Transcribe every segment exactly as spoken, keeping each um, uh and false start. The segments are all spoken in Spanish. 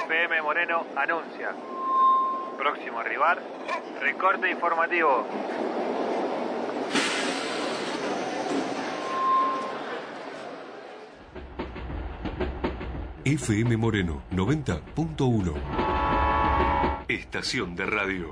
F M Moreno anuncia. Próximo rival, recorte informativo. F M Moreno noventa punto uno. Estación de radio.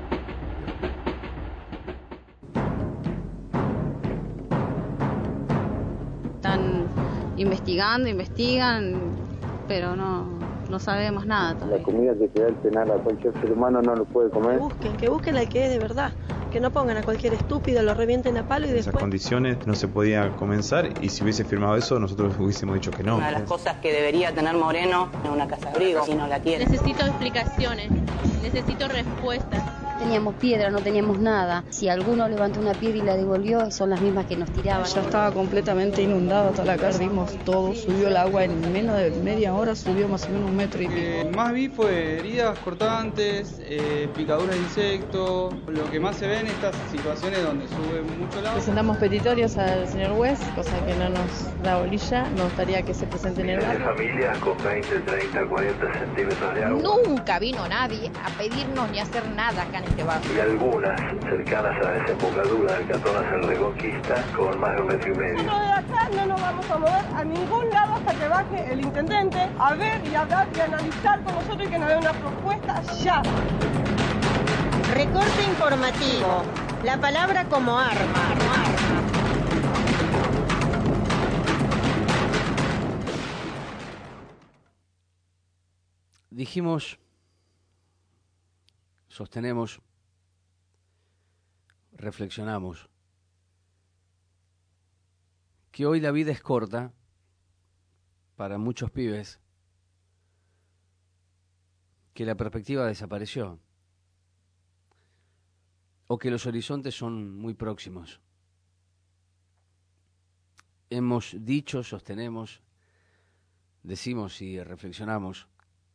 Están investigando, investigan, pero no, no sabemos nada todavía. La comida que te da el penal a cualquier ser humano no lo puede comer. Que busquen, que busquen al que es de verdad. Que no pongan a cualquier estúpido, lo revienten a palo y en después... esas condiciones no se podía comenzar, y si hubiese firmado eso nosotros hubiésemos dicho que no. Una de las cosas que debería tener Moreno es una casa abrigo, si no la tiene. Necesito explicaciones, necesito respuestas. Teníamos piedra, no teníamos nada. Si alguno levantó una piedra y la devolvió, son las mismas que nos tiraban. Ya estaba completamente inundado toda la casa, vimos todo, subió el agua en menos de media hora, subió más o menos un metro y pico. Eh, más vi fue heridas cortantes, eh, picaduras de insectos, lo que más se ve en estas situaciones donde sube mucho el agua. Presentamos petitorios al señor West, cosa que no nos da bolilla, nos gustaría que se presente en el barrio. Familias con veinte, treinta, cuarenta centímetros de agua. Nunca vino nadie a pedirnos ni a hacer nada acá en este barrio. Y algunas cercanas a la desembocadura del Catonas en Reconquista con más de un metro y medio. Nosotros de acá no nos vamos a mover a ningún lado hasta que baje el intendente a ver y hablar y analizar con nosotros y que nos dé una propuesta ya. Recorte informativo. La palabra como arma. Dijimos, sostenemos, reflexionamos que hoy la vida es corta para muchos pibes, que la perspectiva desapareció o que los horizontes son muy próximos. Hemos dicho, sostenemos, decimos y reflexionamos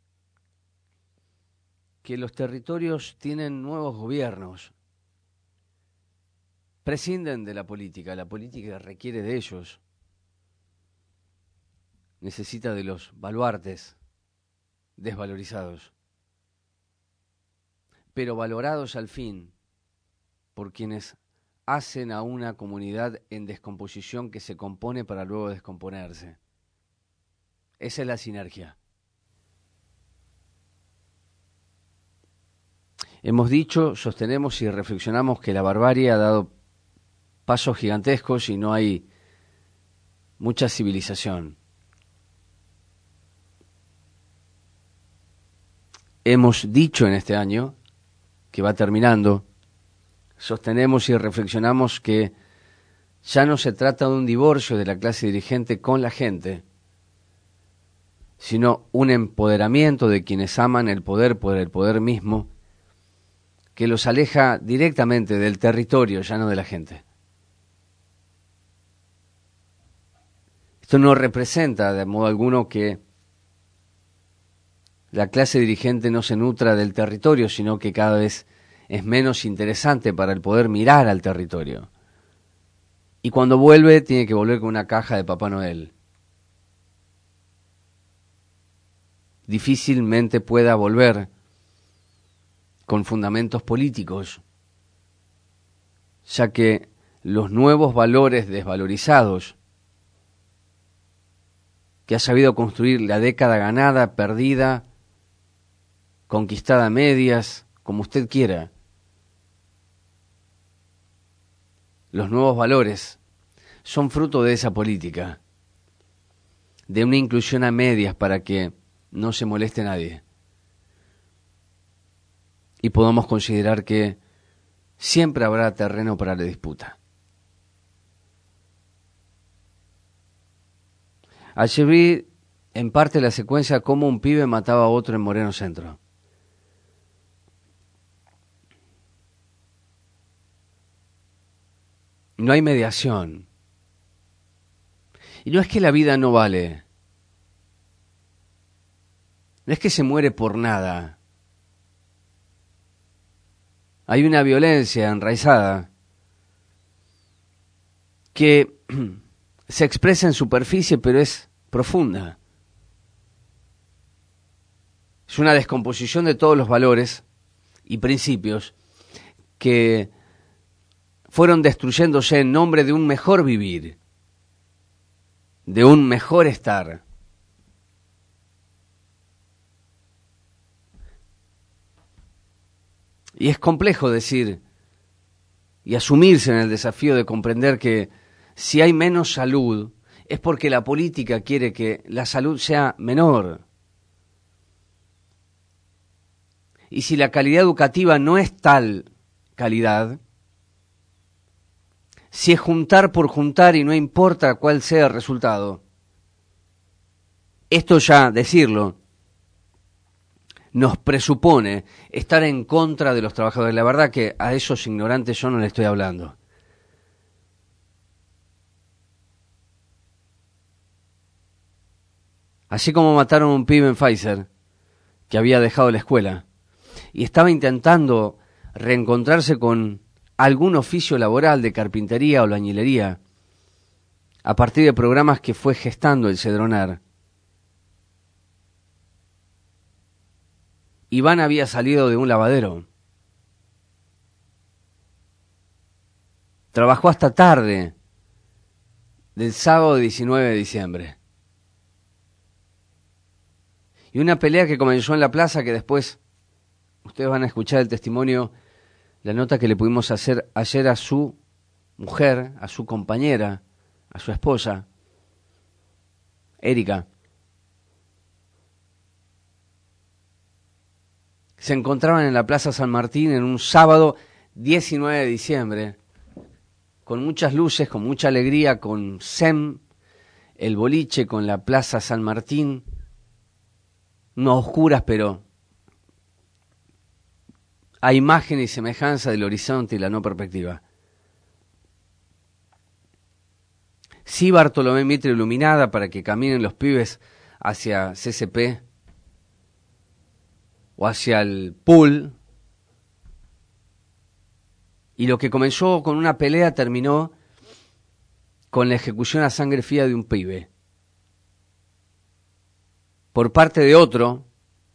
que los territorios tienen nuevos gobiernos, prescinden de la política, la política requiere de ellos, necesita de los baluartes desvalorizados, pero valorados al fin por quienes hacen a una comunidad en descomposición que se compone para luego descomponerse. Esa es la sinergia. Hemos dicho, sostenemos y reflexionamos que la barbarie ha dado pasos gigantescos y no hay mucha civilización. Hemos dicho en este año, que va terminando, sostenemos y reflexionamos que ya no se trata de un divorcio de la clase dirigente con la gente, sino un empoderamiento de quienes aman el poder por el poder mismo, que los aleja directamente del territorio, ya no de la gente. Esto no representa de modo alguno que la clase dirigente no se nutra del territorio, sino que cada vez es menos interesante para el poder mirar al territorio. Y cuando vuelve, tiene que volver con una caja de Papá Noel. Difícilmente pueda volver con fundamentos políticos, ya que los nuevos valores desvalorizados que ha sabido construir la década ganada, perdida, conquistada a medias, como usted quiera, los nuevos valores son fruto de esa política, de una inclusión a medias para que no se moleste nadie. Y podamos considerar que siempre habrá terreno para la disputa. Ayer vi en parte la secuencia cómo un pibe mataba a otro en Moreno Centro. No hay mediación. Y no es que la vida no vale. No es que se muere por nada. Hay una violencia enraizada que se expresa en superficie, pero es profunda. Es una descomposición de todos los valores y principios que fueron destruyéndose en nombre de un mejor vivir, de un mejor estar. Y es complejo decir y asumirse en el desafío de comprender que si hay menos salud es porque la política quiere que la salud sea menor. Y si la calidad educativa no es tal calidad, si es juntar por juntar y no importa cuál sea el resultado, esto ya decirlo nos presupone estar en contra de los trabajadores. La verdad que a esos ignorantes yo no le estoy hablando. Así como mataron a un pibe en Pfizer que había dejado la escuela y estaba intentando reencontrarse con algún oficio laboral de carpintería o albañilería a partir de programas que fue gestando el Cedronar. Iván había salido de un lavadero. Trabajó hasta tarde del sábado diecinueve de diciembre. Y una pelea que comenzó en la plaza, que después ustedes van a escuchar el testimonio, la nota que le pudimos hacer ayer a su mujer, a su compañera, a su esposa, Erika. Se encontraban en la Plaza San Martín en un sábado diecinueve de diciembre, con muchas luces, con mucha alegría, con S E M, el boliche, con la Plaza San Martín, no oscuras, pero a imagen y semejanza del horizonte y la no perspectiva. Sí, Bartolomé Mitre iluminada para que caminen los pibes hacia C C P o hacia el pool, y lo que comenzó con una pelea terminó con la ejecución a sangre fría de un pibe por parte de otro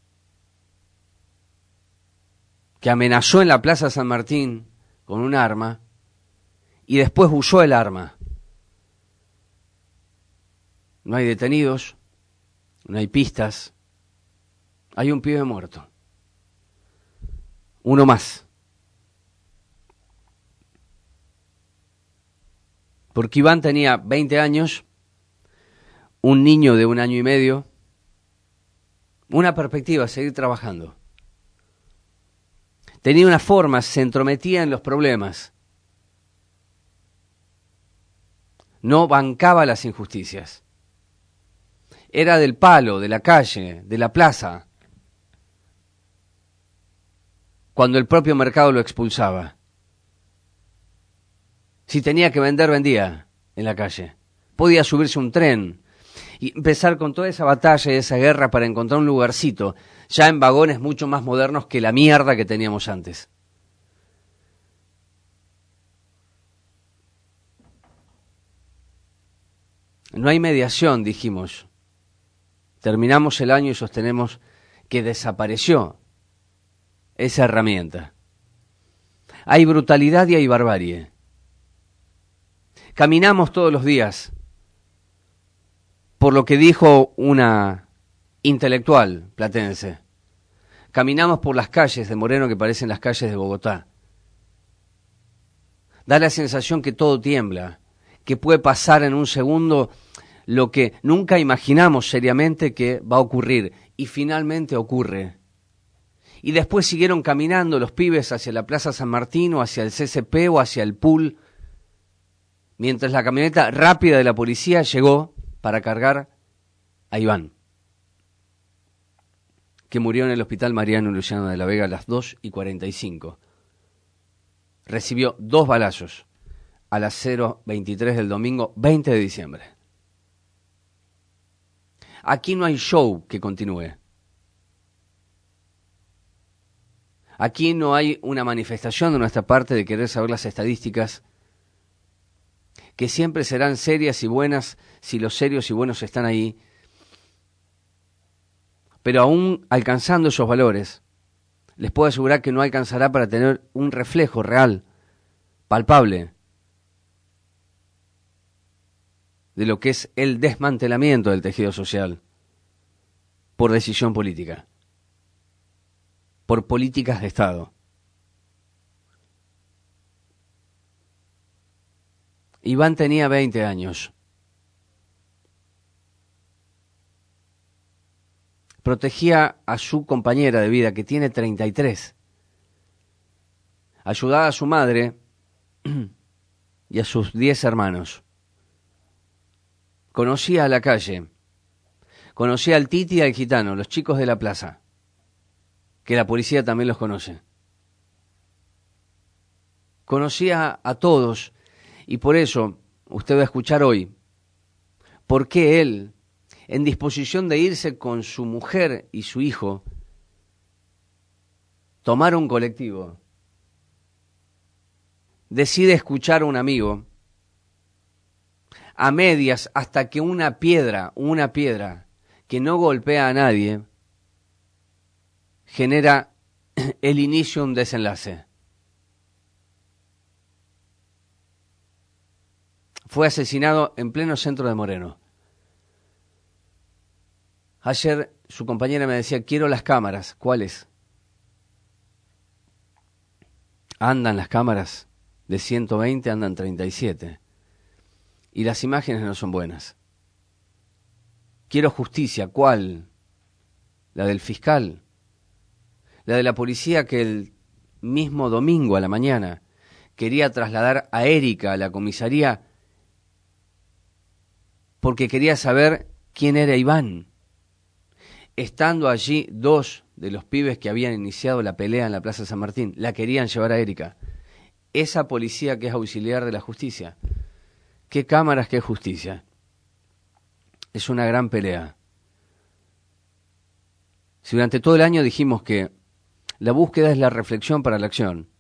que amenazó en la Plaza San Martín con un arma y después usó el arma. No hay detenidos, no hay pistas, hay un pibe muerto. Uno más. Porque Iván tenía veinte años, un niño de un año y medio, una perspectiva, seguir trabajando. Tenía una forma, se entrometía en los problemas. No bancaba las injusticias. Era del palo, de la calle, de la plaza, cuando el propio mercado lo expulsaba. Si tenía que vender, vendía en la calle. Podía subirse un tren y empezar con toda esa batalla y esa guerra para encontrar un lugarcito, ya en vagones mucho más modernos que la mierda que teníamos antes. No hay mediación, dijimos. Terminamos el año y sostenemos que desapareció esa herramienta. Hay brutalidad y hay barbarie. Caminamos todos los días por lo que dijo una intelectual platense. Caminamos por las calles de Moreno que parecen las calles de Bogotá. Da la sensación que todo tiembla, que puede pasar en un segundo lo que nunca imaginamos seriamente que va a ocurrir, y finalmente ocurre. Y después siguieron caminando los pibes hacia la Plaza San Martín o hacia el C C P o hacia el pool, mientras la camioneta rápida de la policía llegó para cargar a Iván, que murió en el Hospital Mariano Luciano de la Vega a las dos y cuarenta y cinco. Recibió dos balazos a las cero veintitrés del domingo veinte de diciembre. Aquí no hay show que continúe. Aquí no hay una manifestación de nuestra parte de querer saber las estadísticas, que siempre serán serias y buenas si los serios y buenos están ahí. Pero aún alcanzando esos valores, les puedo asegurar que no alcanzará para tener un reflejo real, palpable, de lo que es el desmantelamiento del tejido social por decisión política, por políticas de Estado. Iván tenía veinte años. Protegía a su compañera de vida, que tiene treinta y tres. Ayudaba a su madre y a sus diez hermanos. Conocía a la calle. Conocía al Titi y al Gitano, los chicos de la plaza, que la policía también los conoce. Conocía a todos, y por eso usted va a escuchar hoy por qué él, en disposición de irse con su mujer y su hijo, tomar un colectivo, decide escuchar a un amigo, a medias, hasta que una piedra, una piedra que no golpea a nadie, genera el inicio de un desenlace. Fue asesinado en pleno centro de Moreno. Ayer su compañera me decía, quiero las cámaras. ¿Cuáles? Andan las cámaras de ciento veinte, andan treinta y siete. Y las imágenes no son buenas. Quiero justicia. ¿Cuál? ¿La del fiscal? ¿La de la policía que el mismo domingo a la mañana quería trasladar a Erika a la comisaría porque quería saber quién era Iván? Estando allí dos de los pibes que habían iniciado la pelea en la Plaza San Martín, la querían llevar a Erika. Esa policía que es auxiliar de la justicia. ¿Qué cámaras, qué justicia? Es una gran pelea. Si durante todo el año dijimos que la búsqueda es la reflexión para la acción,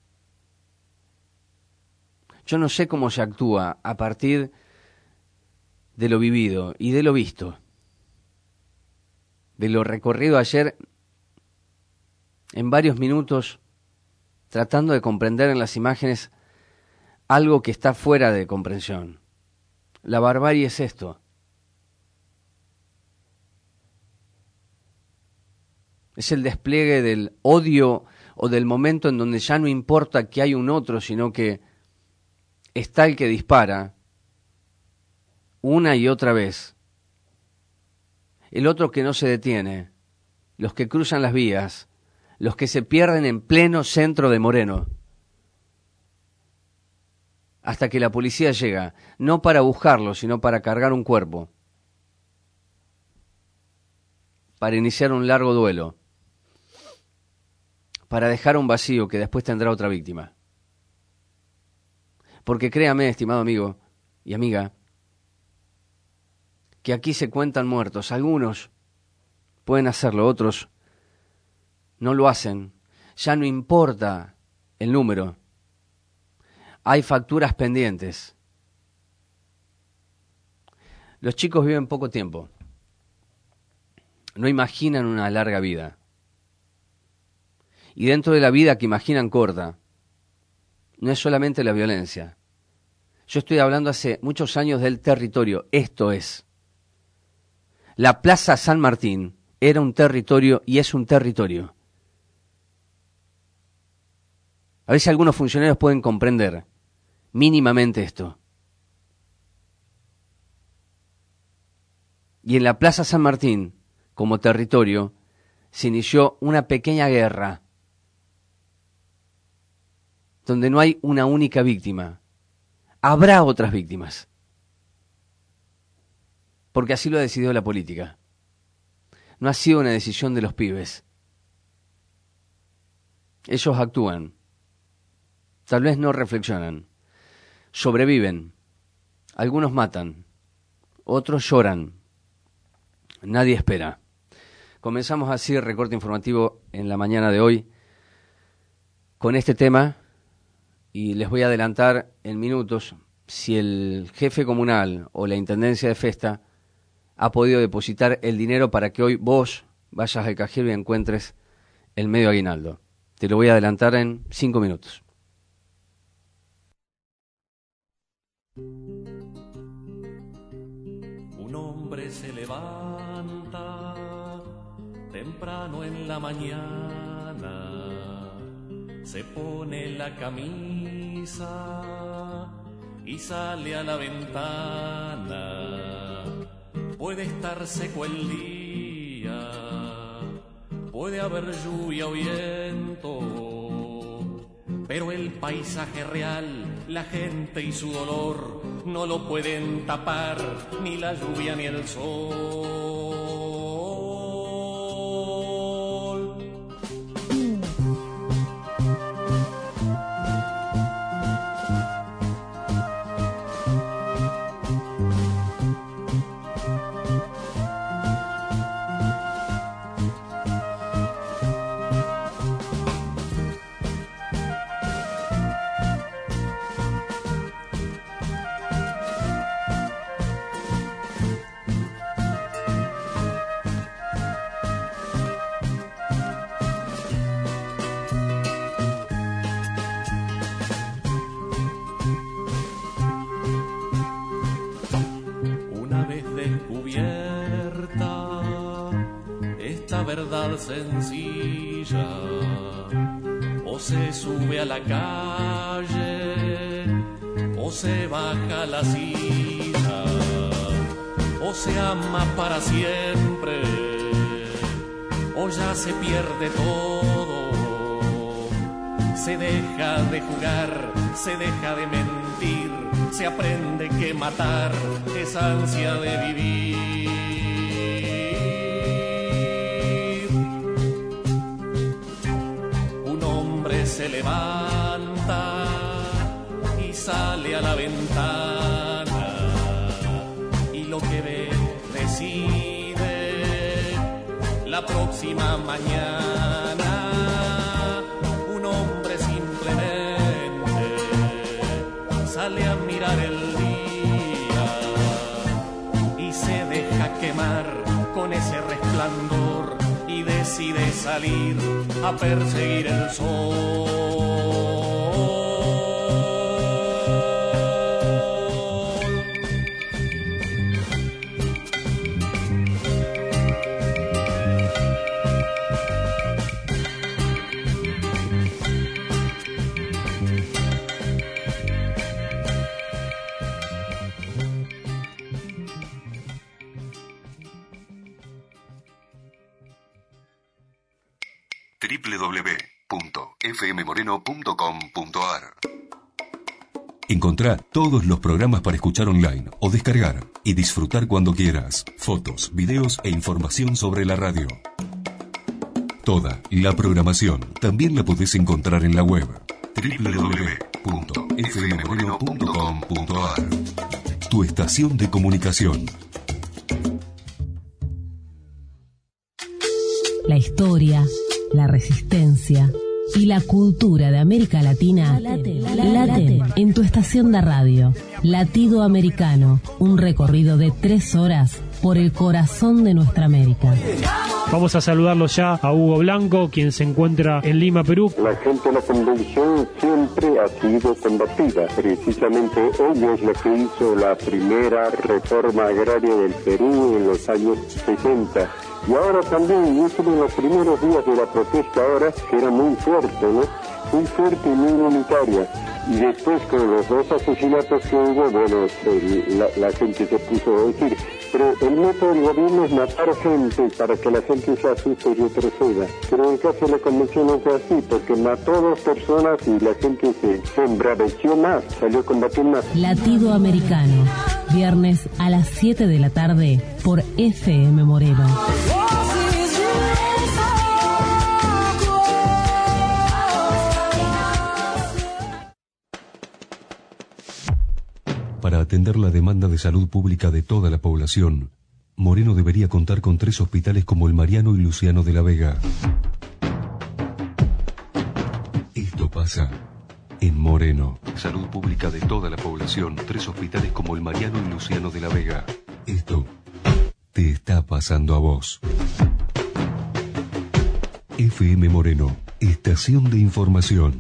yo no sé cómo se actúa a partir de lo vivido y de lo visto, de lo recorrido ayer en varios minutos, tratando de comprender en las imágenes algo que está fuera de comprensión. La barbarie es esto. Es el despliegue del odio o del momento en donde ya no importa que hay un otro, sino que está el que dispara una y otra vez. El otro que no se detiene, los que cruzan las vías, los que se pierden en pleno centro de Moreno, hasta que la policía llega, no para buscarlo, sino para cargar un cuerpo, para iniciar un largo duelo, para dejar un vacío que después tendrá otra víctima. Porque créame, estimado amigo y amiga, que aquí se cuentan muertos. Algunos pueden hacerlo, otros no lo hacen. Ya no importa el número. Hay facturas pendientes. Los chicos viven poco tiempo. No imaginan una larga vida. Y dentro de la vida que imaginan corta, no es solamente la violencia. Yo estoy hablando hace muchos años del territorio. Esto es. La Plaza San Martín era un territorio y es un territorio. A veces algunos funcionarios pueden comprender mínimamente esto. Y en la Plaza San Martín, como territorio, se inició una pequeña guerra donde no hay una única víctima. Habrá otras víctimas. Porque así lo ha decidido la política. No ha sido una decisión de los pibes. Ellos actúan. Tal vez no reflexionan. Sobreviven. Algunos matan. Otros lloran. Nadie espera. Comenzamos así el recorte informativo en la mañana de hoy con este tema y les voy a adelantar en minutos si el jefe comunal o la Intendencia de Festa ha podido depositar el dinero para que hoy vos, vayas al cajero y encuentres el medio aguinaldo. Te lo voy a adelantar en cinco minutos. Un hombre se levanta temprano en la mañana, se pone la camisa y sale a la ventana. Puede estar seco el día, puede haber lluvia o viento, pero el paisaje real, la gente y su dolor no lo pueden tapar ni la lluvia ni el sol. Verdad sencilla, o se sube a la calle, o se baja la silla, o se ama para siempre, o ya se pierde todo, se deja de jugar, se deja de mentir, se aprende que matar es ansia de vivir. Se levanta y sale a la ventana y lo que ve decide la próxima mañana. Un hombre simplemente sale a mirar el día y se deja quemar con ese resplandor y decide salir a perseguir el sol. doble u doble u doble u punto f m moreno punto com punto a r. Encontrá todos los programas para escuchar online o descargar y disfrutar cuando quieras. Fotos, videos e información sobre la radio. Toda la programación también la podés encontrar en la web doble u doble u doble u punto f m moreno punto com punto a r. Tu estación de comunicación. La historia, la resistencia y la cultura de América Latina laten, laten en tu estación de radio. Latido Americano, un recorrido de tres horas por el corazón de nuestra América. Vamos a saludarlo ya a Hugo Blanco, quien se encuentra en Lima, Perú. La gente de la convención siempre ha sido combatida. Precisamente ella es la que hizo la primera reforma agraria del Perú en los años sesenta. Y ahora también, yo estuve en los primeros días de la protesta ahora, que era muy fuerte, ¿no? Muy fuerte y muy unitaria. Y después con los dos asesinatos que hubo, bueno, el, la, la gente se puso a decir, pero el método del gobierno es matar gente para que la gente se asuste y retroceda. Pero en el caso de la convención no fue así, porque mató a dos personas y la gente se, se embraveció más, salió a combatir más. Latido Americano, viernes a las siete de la tarde por F M Moreno. Para atender la demanda de salud pública de toda la población, Moreno debería contar con tres hospitales como el Mariano y Luciano de la Vega. Esto pasa en Moreno. Salud pública de toda la población, tres hospitales como el Mariano y Luciano de la Vega. Esto te está pasando a vos. F M Moreno, estación de información.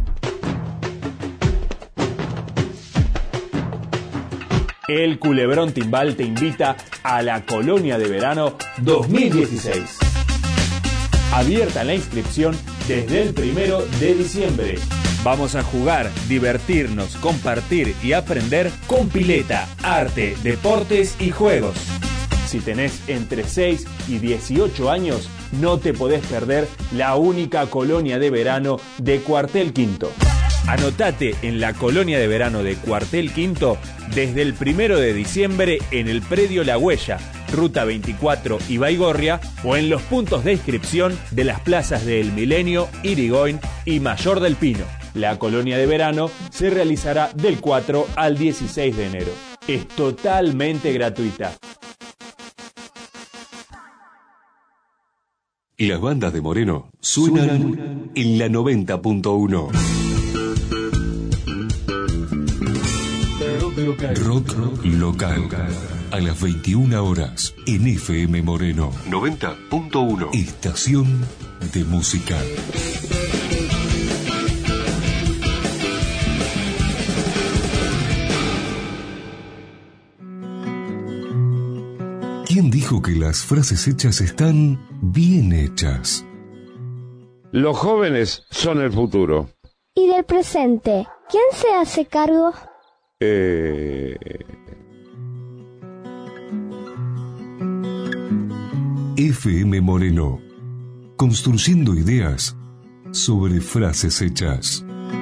El Culebrón Timbal te invita a la Colonia de Verano dos mil dieciséis. Abierta la inscripción desde el primero de diciembre. Vamos a jugar, divertirnos, compartir y aprender con pileta, arte, deportes y juegos. Si tenés entre seis y dieciocho años, no te podés perder la única colonia de verano de Cuartel Quinto. Anotate en la Colonia de Verano de Cuartel Quinto desde el primero de diciembre en el predio La Huella, Ruta veinticuatro y Baigorria, o en los puntos de inscripción de las plazas de El Milenio, Irigoyen y Mayor del Pino. La Colonia de Verano se realizará del cuatro al dieciséis de enero. Es totalmente gratuita. Las bandas de Moreno suenan en la noventa punto uno. Rock local. A las veintiuna horas en F M Moreno noventa punto uno. Estación de música. ¿Quién dijo que las frases hechas están bien hechas? Los jóvenes son el futuro. ¿Y del presente? ¿Quién se hace cargo? Eh... F M Moreno, construyendo ideas sobre frases hechas.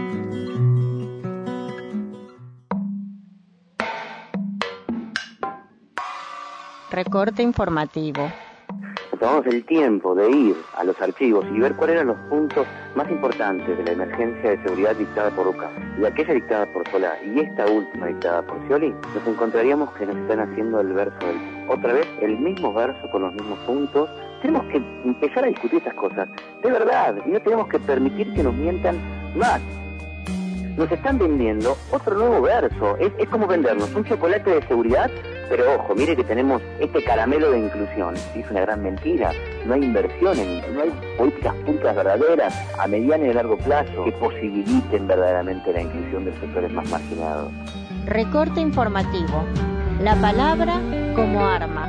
Recorte informativo. Nos tomamos el tiempo de ir a los archivos y ver cuáles eran los puntos más importantes de la emergencia de seguridad dictada por Lucas y aquella dictada por Solá y esta última dictada por Scioli. Nos encontraríamos que nos están haciendo el verso del... otra vez el mismo verso con los mismos puntos. Tenemos que empezar a discutir estas cosas de verdad y no tenemos que permitir que nos mientan más. Nos están vendiendo otro nuevo verso. Es, es como vendernos un chocolate de seguridad, pero ojo, mire que tenemos este caramelo de inclusión. Es una gran mentira. No hay inversión, en, no hay políticas públicas verdaderas a mediano y a largo plazo que posibiliten verdaderamente la inclusión de los sectores más marginados. Recorte informativo. La palabra como arma.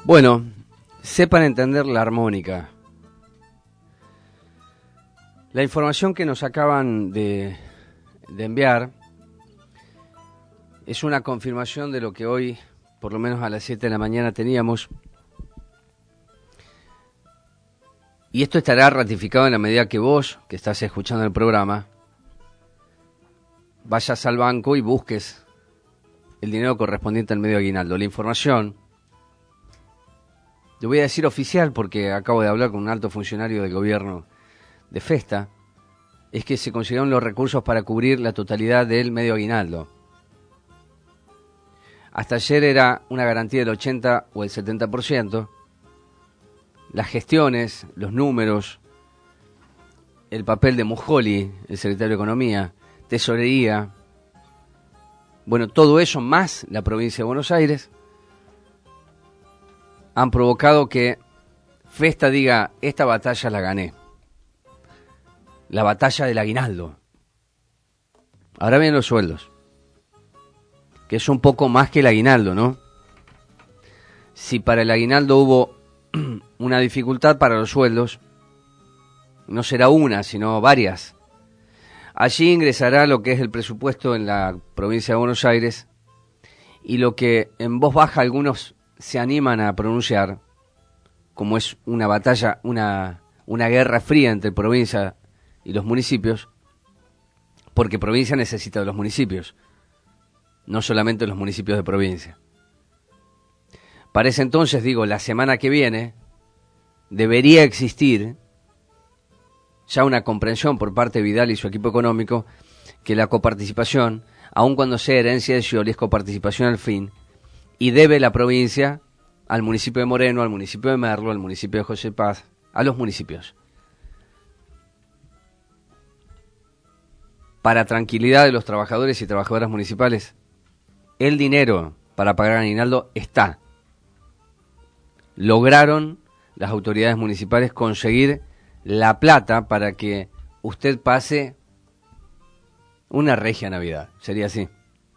Bueno, sepan entender la armónica. La información que nos acaban de, de enviar es una confirmación de lo que hoy, por lo menos a las siete de la mañana, teníamos. Y esto estará ratificado en la medida que vos, que estás escuchando el programa, vayas al banco y busques el dinero correspondiente al medio aguinaldo. La información, le voy a decir oficial porque acabo de hablar con un alto funcionario del gobierno de Festa, es que se consiguieron los recursos para cubrir la totalidad del medio aguinaldo. Hasta ayer era una garantía del ochenta o el setenta por ciento. Las gestiones, los números, el papel de Mujoli, el secretario de Economía, Tesorería, bueno, todo eso más la provincia de Buenos Aires, han provocado que Festa diga, esta batalla la gané. La batalla del aguinaldo. Ahora vienen los sueldos, que es un poco más que el aguinaldo, ¿no? Si para el aguinaldo hubo una dificultad, para los sueldos no será una, sino varias. Allí ingresará lo que es el presupuesto en la provincia de Buenos Aires y lo que en voz baja algunos se animan a pronunciar, como es una batalla, una, una guerra fría entre provincia y los municipios, porque provincia necesita de los municipios, no solamente los municipios de provincia. Para ese entonces, digo, la semana que viene, debería existir ya una comprensión por parte de Vidal y su equipo económico que la coparticipación, aun cuando sea herencia de Scioli, es coparticipación al fin, y debe la provincia al municipio de Moreno, al municipio de Merlo, al municipio de José Paz, a los municipios. Para tranquilidad de los trabajadores y trabajadoras municipales, el dinero para pagar aguinaldo está. Lograron las autoridades municipales conseguir la plata para que usted pase una regia Navidad. Sería así.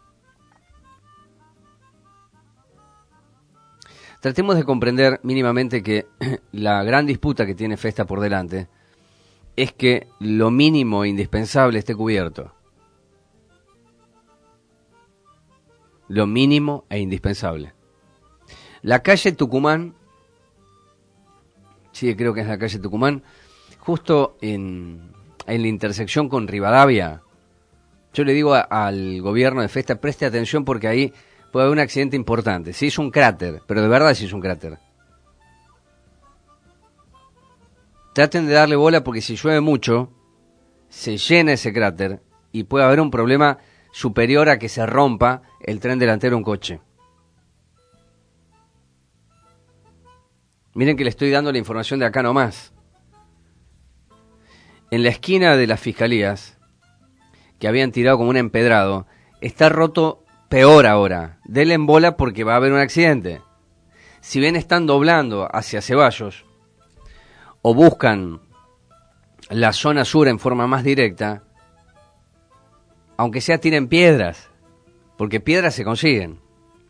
Tratemos de comprender mínimamente que la gran disputa que tiene Festa por delante es que lo mínimo e indispensable esté cubierto. Lo mínimo e indispensable. La calle Tucumán, sí, creo que es la calle Tucumán, justo en, en la intersección con Rivadavia, yo le digo a, al gobierno de Festa, preste atención porque ahí puede haber un accidente importante. Se hizo un cráter, pero de verdad se hizo un cráter. Traten de darle bola porque si llueve mucho, se llena ese cráter y puede haber un problema superior a que se rompa el tren delantero de un coche. Miren que le estoy dando la información de acá nomás. En la esquina de las fiscalías, que habían tirado como un empedrado, está roto peor ahora. Denle en bola porque va a haber un accidente. Si bien están doblando hacia Ceballos, o buscan la zona sur en forma más directa, aunque sea tiren piedras, porque piedras se consiguen.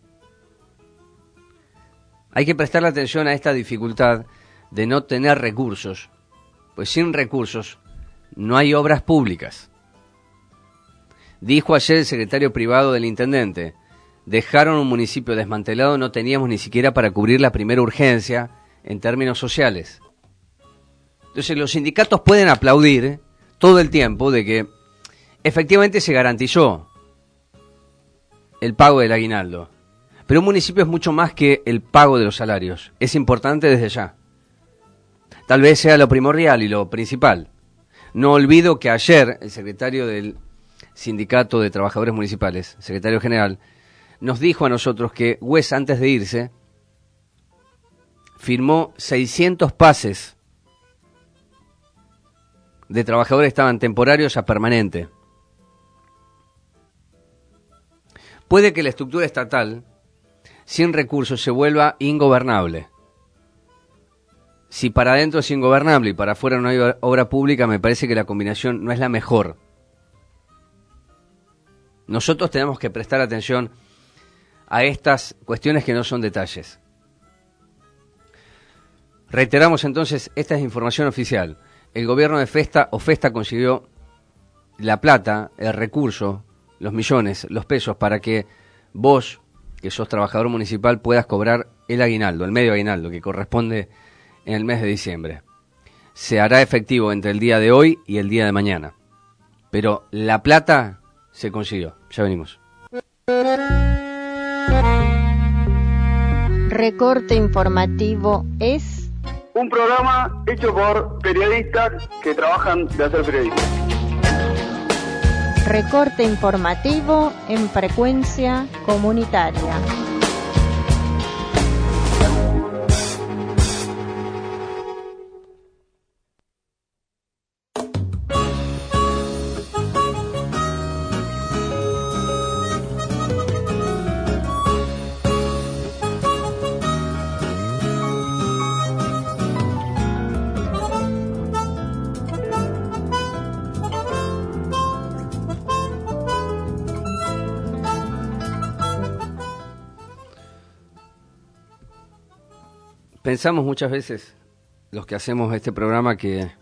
Hay que prestarle atención a esta dificultad de no tener recursos, pues sin recursos no hay obras públicas. Dijo ayer el secretario privado del intendente, dejaron un municipio desmantelado, no teníamos ni siquiera para cubrir la primera urgencia en términos sociales. Entonces los sindicatos pueden aplaudir todo el tiempo de que efectivamente se garantizó el pago del aguinaldo. Pero un municipio es mucho más que el pago de los salarios. Es importante desde ya. Tal vez sea lo primordial y lo principal. No olvido que ayer el secretario del Sindicato de Trabajadores Municipales, secretario general, nos dijo a nosotros que Gües, antes de irse, firmó seiscientos pases de trabajadores que estaban temporarios a permanente. Puede que la estructura estatal, sin recursos, se vuelva ingobernable. Si para adentro es ingobernable y para afuera no hay obra pública, me parece que la combinación no es la mejor. Nosotros tenemos que prestar atención a estas cuestiones que no son detalles. Reiteramos entonces, esta es información oficial. El gobierno de Festa o Festa consiguió la plata, el recurso, los millones, los pesos para que vos, que sos trabajador municipal, puedas cobrar el aguinaldo, el medio aguinaldo que corresponde en el mes de diciembre. Se hará efectivo entre el día de hoy y el día de mañana. Pero la plata se consiguió. Ya venimos. Recorte informativo es un programa hecho por periodistas que trabajan de hacer periodismo. Recorte informativo en frecuencia comunitaria. Pensamos muchas veces, los que hacemos este programa, que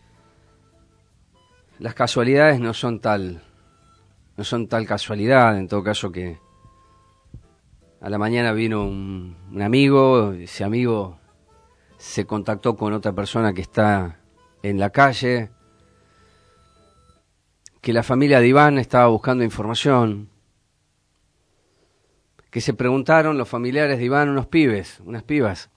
las casualidades no son tal, no son tal casualidad, en todo caso que a la mañana vino un, un amigo, ese amigo se contactó con otra persona que está en la calle, que la familia de Iván estaba buscando información, que se preguntaron los familiares de Iván, unos pibes, unas pibas,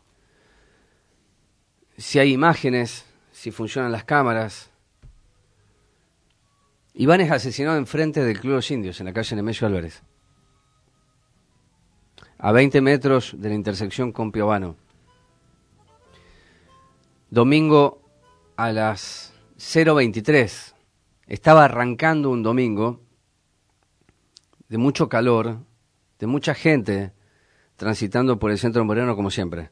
si hay imágenes, si funcionan las cámaras. Iván es asesinado enfrente del Club de los Indios, en la calle Nemesio Álvarez, a veinte metros de la intersección con Piovano. Domingo a las cero veintitrés. Estaba arrancando un domingo de mucho calor, de mucha gente transitando por el centro Moreno como siempre.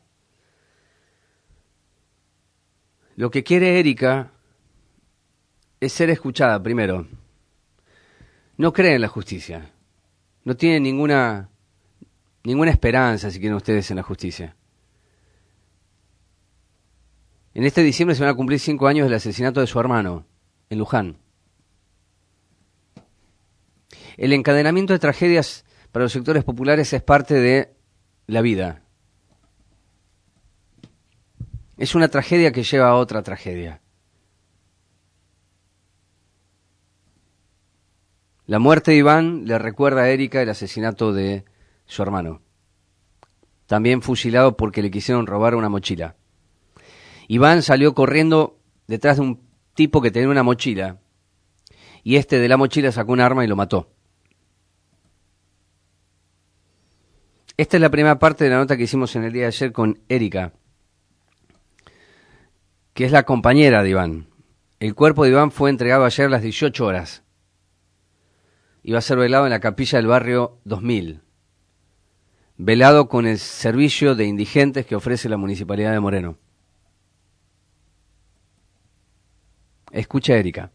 Lo que quiere Erika es ser escuchada primero. No cree en la justicia. No tiene ninguna, ninguna esperanza, si quieren ustedes, en la justicia. En este diciembre se van a cumplir cinco años del asesinato de su hermano, en Luján. El encadenamiento de tragedias para los sectores populares es parte de la vida. Es una tragedia que lleva a otra tragedia. La muerte de Iván le recuerda a Erika el asesinato de su hermano, también fusilado porque le quisieron robar una mochila. Iván salió corriendo detrás de un tipo que tenía una mochila, y este de la mochila sacó un arma y lo mató. Esta es la primera parte de la nota que hicimos en el día de ayer con Erika, que es la compañera de Iván. El cuerpo de Iván fue entregado ayer a las dieciocho horas. Iba a ser velado en la capilla del barrio dos mil. Velado con el servicio de indigentes que ofrece la Municipalidad de Moreno. Escucha a Erika.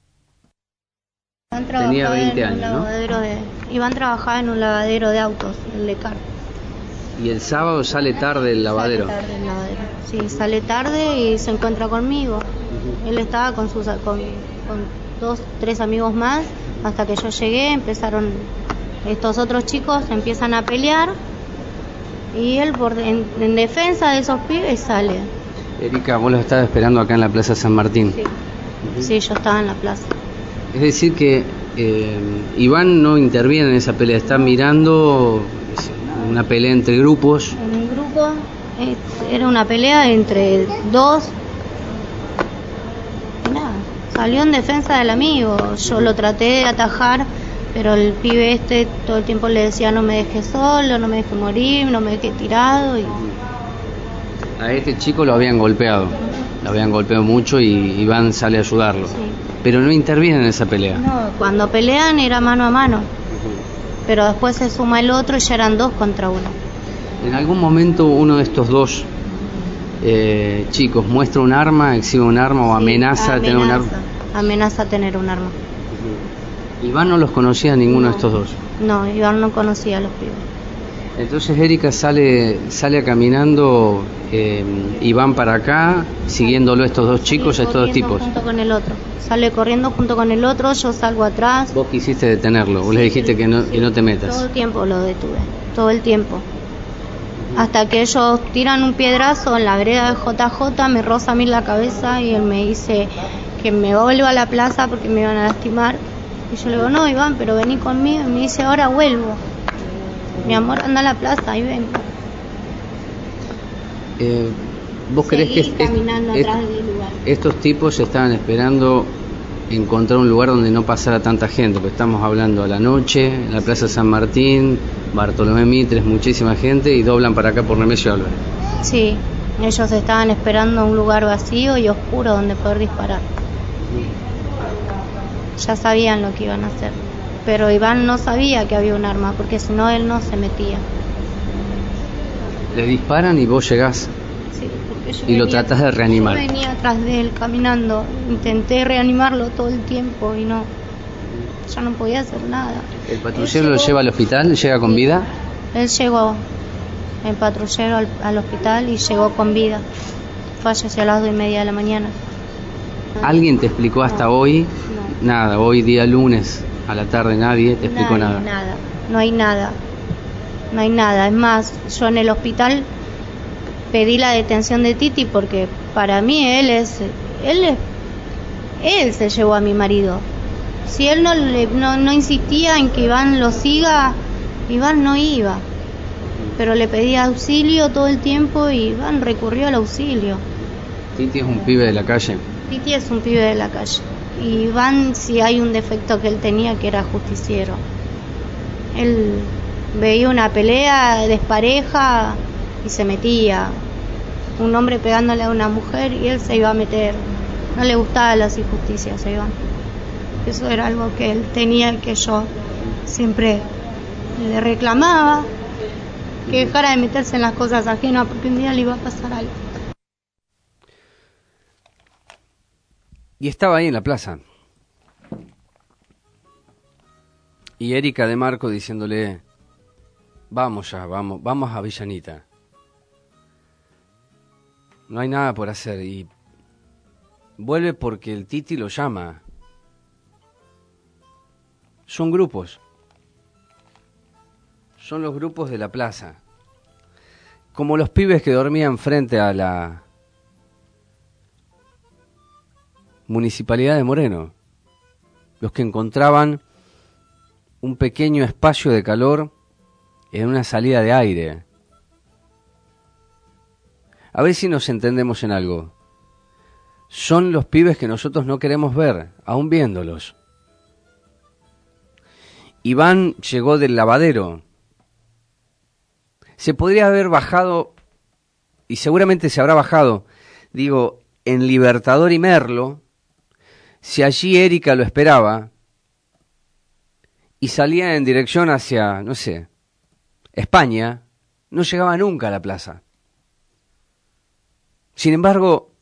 Tenía veinte años, ¿no? De, Iván trabajaba en un lavadero de autos, el Lecar. ¿Y el sábado sale tarde el lavadero? Sale tarde el lavadero. Sí, sale tarde y se encuentra conmigo. Uh-huh. Él estaba con sus con, con dos, tres amigos más, hasta que yo llegué, empezaron estos otros chicos, empiezan a pelear y él por en, en defensa de esos pibes sale. Erika, vos los estabas esperando acá en la Plaza San Martín. Sí, uh-huh. Sí, yo estaba en la plaza. Es decir que eh, Iván no interviene en esa pelea, está mirando una pelea entre grupos. En un grupo, eh, era una pelea entre dos. Y nada, salió en defensa del amigo. Yo lo traté de atajar, pero el pibe este todo el tiempo le decía: no me dejes solo, no me dejes morir, no me dejes tirado. Y... a este chico lo habían golpeado, lo habían golpeado mucho y Iván sale a ayudarlo. Sí. Pero no interviene en esa pelea. No, cuando pelean era mano a mano. Pero después se suma el otro y ya eran dos contra uno. ¿En algún momento uno de estos dos eh, chicos muestra un arma, exhibe un arma o amenaza, amenaza a tener un arma? Amenaza a tener un arma. ¿Iván no los conocía a ninguno no, de estos dos? No, Iván no conocía a los pibes. Entonces Erika sale sale caminando eh, y van para acá, siguiéndolo estos dos chicos, sí, estos dos tipos. Junto con el otro. Sale corriendo junto con el otro, yo salgo atrás. Vos quisiste detenerlo, vos sí, le dijiste que no, sí, que no te metas. Todo el tiempo lo detuve, todo el tiempo. Hasta que ellos tiran un piedrazo en la vereda de J J, me roza a mí la cabeza y él me dice que me vuelva a la plaza porque me iban a lastimar. Y yo le digo, no, Iván, pero vení conmigo. Y me dice, ahora vuelvo. Mi amor, anda a la plaza y ven. Eh, ¿Vos Seguí creés que caminando est atrás del lugar. Estos tipos estaban esperando encontrar un lugar donde no pasara tanta gente? Porque estamos hablando a la noche, en la Plaza San Martín, Bartolomé Mitres, muchísima gente, y doblan para acá por Nemesio Álvarez. Sí, ellos estaban esperando un lugar vacío y oscuro donde poder disparar. Ya sabían lo que iban a hacer. Pero Iván no sabía que había un arma, porque si no él no se metía. Le disparan y vos llegás. Sí, porque yo y venía, lo tratás de reanimar. Yo venía atrás de él caminando, intenté reanimarlo todo el tiempo y no, ya no podía hacer nada. ¿El patrullero lo lleva al hospital? ¿Llega con vida? Él llegó, el patrullero al, al hospital y llegó con vida. Falleció a las dos y media de la mañana. ¿Alguien te explicó hasta no, hoy? No. Nada, hoy día lunes a la tarde nadie te explicó nadie, nada. Nada, no hay nada, no hay nada. Es más, yo en el hospital pedí la detención de Titi porque para mí él es, él es, él se llevó a mi marido. Si él no, le, no, no insistía en que Iván lo siga, Iván no iba. Pero le pedía auxilio todo el tiempo y Iván recurrió al auxilio. Titi es un pibe de la calle. Titi es un pibe de la calle. Y Iván, si hay un defecto que él tenía, que era justiciero. Él veía una pelea despareja y se metía. Un hombre pegándole a una mujer y él se iba a meter. No le gustaban las injusticias a Iván. Eso era algo que él tenía, que yo siempre le reclamaba, que dejara de meterse en las cosas ajenas porque un día le iba a pasar algo. Y estaba ahí en la plaza. Y Erika de Marco diciéndole, vamos ya, vamos, vamos a Avellanita. No hay nada por hacer. Y vuelve porque el Titi lo llama. Son grupos. Son los grupos de la plaza. Como los pibes que dormían frente a la Municipalidad de Moreno, los que encontraban un pequeño espacio de calor en una salida de aire. A ver si nos entendemos en algo. Son los pibes que nosotros no queremos ver, aún viéndolos. Iván llegó del lavadero. Se podría haber bajado, y seguramente se habrá bajado, digo, en Libertador y Merlo, si allí Erika lo esperaba y salía en dirección hacia, no sé, España, no llegaba nunca a la plaza. Sin embargo,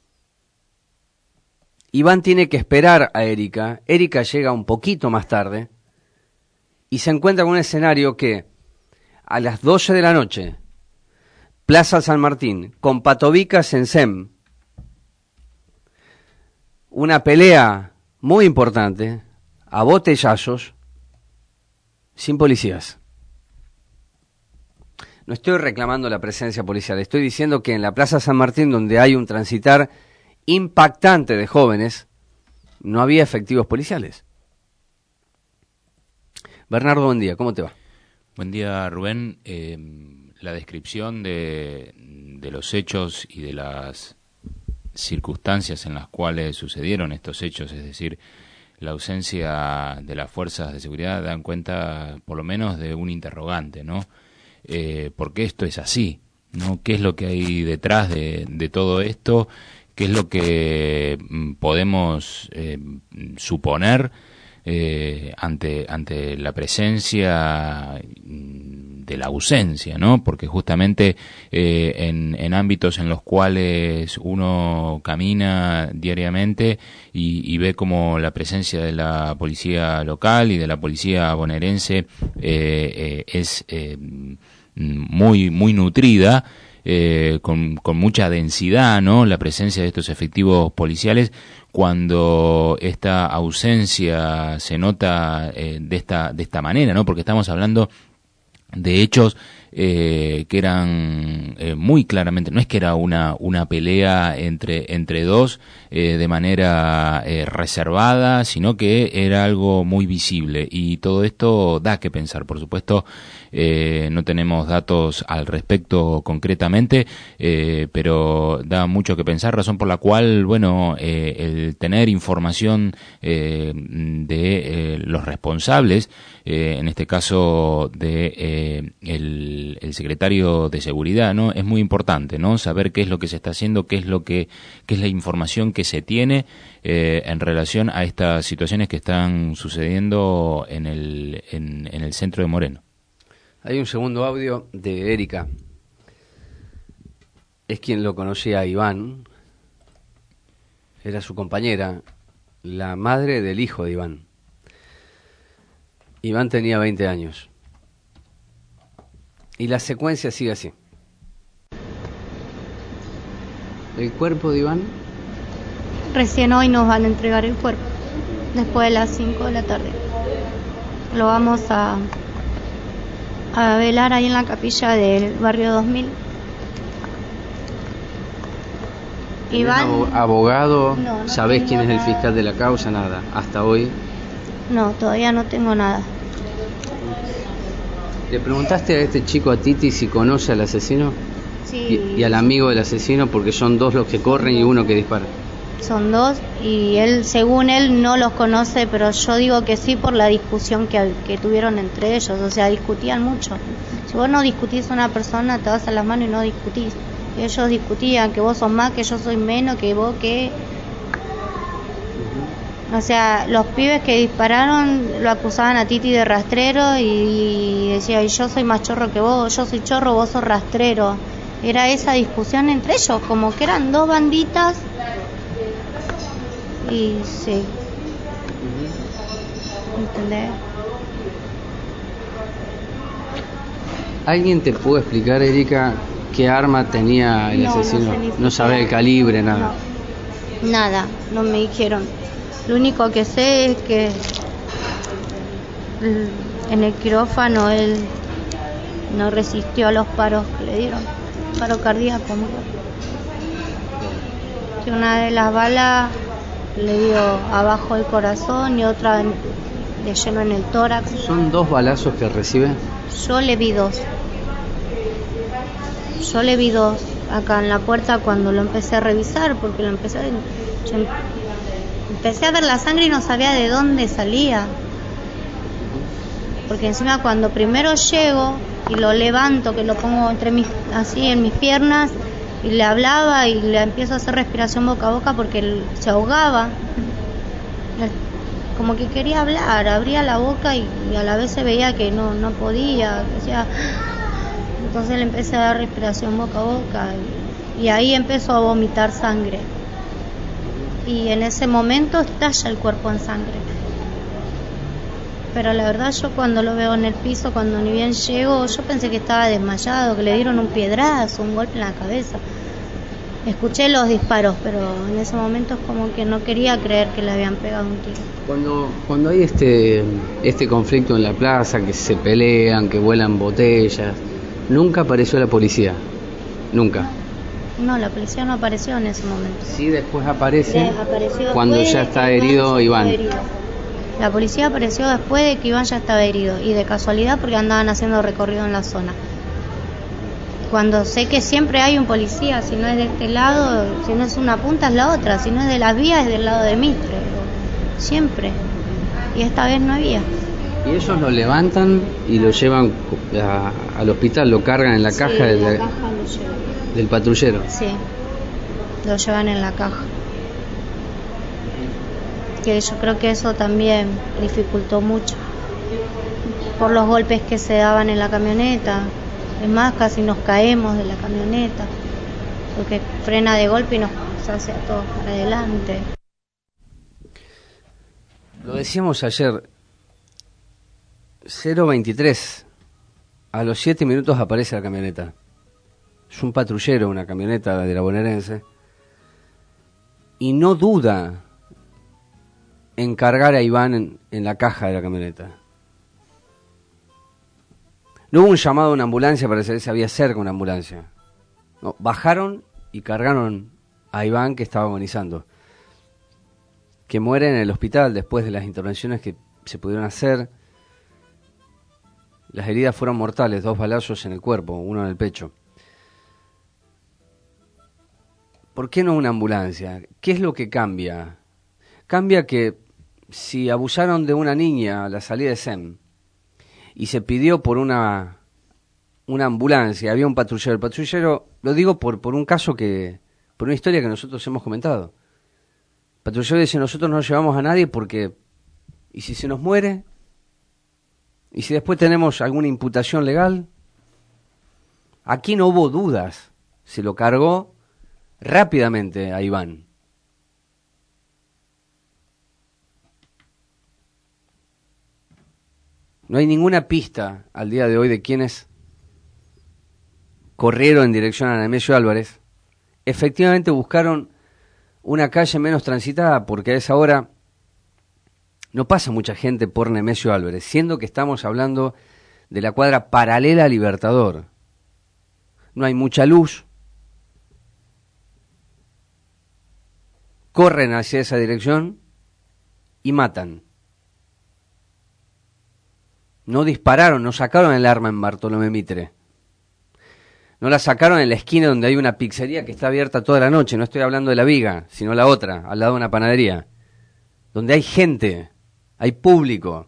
Iván tiene que esperar a Erika. Erika llega un poquito más tarde y se encuentra con un escenario que a las doce de la noche, Plaza San Martín, con Patovicas en Sem, una pelea muy importante, a botellazos, sin policías. No estoy reclamando la presencia policial, estoy diciendo que en la Plaza San Martín, donde hay un transitar impactante de jóvenes, no había efectivos policiales. Bernardo, buen día, ¿cómo te va? Buen día, Rubén. Eh, la descripción de, de los hechos y de las circunstancias en las cuales sucedieron estos hechos, es decir, la ausencia de las fuerzas de seguridad, dan cuenta por lo menos de un interrogante, ¿no? Eh, ¿por qué esto es así? ¿No? ¿Qué es lo que hay detrás de, de todo esto? ¿Qué es lo que podemos eh, suponer eh, ante, ante la presencia de la ausencia, ¿no? Porque justamente eh, en, en ámbitos en los cuales uno camina diariamente y, y ve como la presencia de la policía local y de la policía bonaerense eh, eh, es eh, muy, muy nutrida, eh, con, con mucha densidad, ¿no? La presencia de estos efectivos policiales, cuando esta ausencia se nota eh, de esta, de esta manera, ¿no? Porque estamos hablando de hechos eh, que eran eh, muy claramente, no es que era una una pelea entre entre dos eh, de manera eh, reservada, sino que era algo muy visible, y todo esto da que pensar. Por supuesto, eh, no tenemos datos al respecto concretamente, eh, pero da mucho que pensar, razón por la cual, bueno, eh, el tener información eh, de eh, los responsables, eh, en este caso de eh, el el secretario de Seguridad, ¿no? Es muy importante, ¿no? Saber qué es lo que se está haciendo, qué es lo que qué es la información que se tiene eh, en relación a estas situaciones que están sucediendo en el en, en el centro de Moreno. Hay un segundo audio de Erika. Es quien lo conocía a Iván. Era su compañera, la madre del hijo de Iván. Iván tenía veinte años. Y la secuencia sigue así. ¿El cuerpo de Iván? Recién hoy nos van a entregar el cuerpo, después de las cinco de la tarde. Lo vamos a, a velar ahí en la capilla del barrio dos mil. Iván... ¿Abogado? No, no ¿Sabés quién es el nada. fiscal de la causa? Nada. ¿Hasta hoy? No, todavía no tengo nada. ¿Le preguntaste a este chico, a Titi, si conoce al asesino? Sí. Y, y al amigo del asesino, porque son dos los que corren y uno que dispara. Son dos y él, según él, no los conoce, pero yo digo que sí por la discusión que, que tuvieron entre ellos. O sea, discutían mucho. Si vos no discutís a una persona, te vas a las manos y no discutís. Ellos discutían que vos sos más, que yo soy menos, que vos que... O sea, los pibes que dispararon lo acusaban a Titi de rastrero y decía, yo soy más chorro que vos, yo soy chorro, vos sos rastrero. Era esa discusión entre ellos, como que eran dos banditas. Y sí. ¿Entendés? ¿Alguien te puede explicar, Erika, qué arma tenía el No, asesino? no sé ni No siquiera. sabe el calibre, nada. No, nada, no me dijeron. Lo único que sé es que en el quirófano él no resistió a los paros que le dieron, paro cardíaco. Que una de las balas le dio abajo del corazón y otra en- de lleno en el tórax. ¿Son dos balazos que recibe? Yo le vi dos. Yo le vi dos acá en la puerta cuando lo empecé a revisar, porque lo empecé a... yo em- empecé a ver la sangre y no sabía de dónde salía. Porque encima cuando primero llego y lo levanto, que lo pongo entre mis, así en mis piernas, y le hablaba y le empiezo a hacer respiración boca a boca porque él se ahogaba. Él como que quería hablar, abría la boca y, y a la vez se veía que no, no podía, que decía... Entonces le empecé a dar respiración boca a boca y, y ahí empezó a vomitar sangre. Y en ese momento estalla el cuerpo en sangre. Pero la verdad yo cuando lo veo en el piso, cuando ni bien llego, yo pensé que estaba desmayado, que le dieron un piedrazo, un golpe en la cabeza. Escuché los disparos, pero en ese momento es como que no quería creer que le habían pegado un tiro. Cuando, cuando hay este, este conflicto en la plaza, que se pelean, que vuelan botellas, nunca apareció la policía. Nunca. No, la policía no apareció en ese momento. Sí, después aparece Eh, apareció cuando después ya de está que herido ya Iván. estaba herido. La policía apareció después de que Iván ya estaba herido y de casualidad porque andaban haciendo recorrido en la zona. Cuando sé que siempre hay un policía, si no es de este lado, si no es una punta es la otra, si no es de las vías es del lado de Mitre, siempre. Y esta vez no había. Y ellos lo levantan y lo llevan a- al hospital, lo cargan en la caja, Sí, del, la caja lo llevan. del patrullero. Sí, lo llevan en la caja. Que yo creo que eso también dificultó mucho por los golpes que se daban en la camioneta. Es más, casi nos caemos de la camioneta porque frena de golpe y nos hace a todos para adelante. Lo decíamos ayer, cero veintitrés A los siete minutos aparece la camioneta. Es un patrullero, una camioneta de la bonaerense. Y no duda en cargar a Iván en, en la caja de la camioneta. No hubo un llamado a una ambulancia para saber si había cerca una ambulancia. No, bajaron y cargaron a Iván, que estaba agonizando, que muere en el hospital después de las intervenciones que se pudieron hacer. Las heridas fueron mortales, dos balazos en el cuerpo, uno en el pecho. ¿Por qué no una ambulancia? ¿Qué es lo que cambia? Cambia que si abusaron de una niña a la salida de S E M y se pidió por una, una ambulancia, había un patrullero. El patrullero, lo digo por, por un caso que, por una historia que nosotros hemos comentado. El patrullero dice, nosotros no llevamos a nadie porque, ¿y si se nos muere? ¿Y si después tenemos alguna imputación legal? Aquí no hubo dudas, se lo cargó rápidamente a Iván. No hay ninguna pista al día de hoy de quienes corrieron en dirección a Nemesio Álvarez. Efectivamente buscaron una calle menos transitada porque a esa hora no pasa mucha gente por Nemesio Álvarez, siendo que estamos hablando de la cuadra paralela a Libertador. No hay mucha luz. Corren hacia esa dirección y matan. No dispararon, no sacaron el arma en Bartolomé Mitre. No la sacaron en la esquina donde hay una pizzería que está abierta toda la noche. No estoy hablando de la Viga, sino la otra, al lado de una panadería. Donde hay gente, hay público.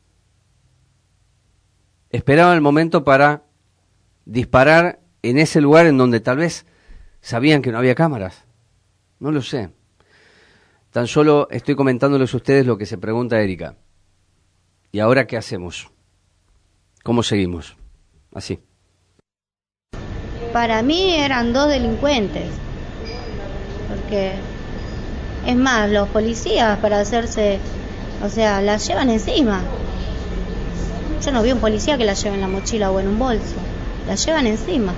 Esperaban el momento para disparar en ese lugar en donde tal vez sabían que no había cámaras. No lo sé. Tan solo estoy comentándoles a ustedes lo que se pregunta Erika. ¿Y ahora qué hacemos? ¿Cómo seguimos? Así. Para mí eran dos delincuentes. Porque, es más, los policías para hacerse, o sea, la llevan encima. Yo no vi un policía que la lleve en la mochila o en un bolso. La llevan encima.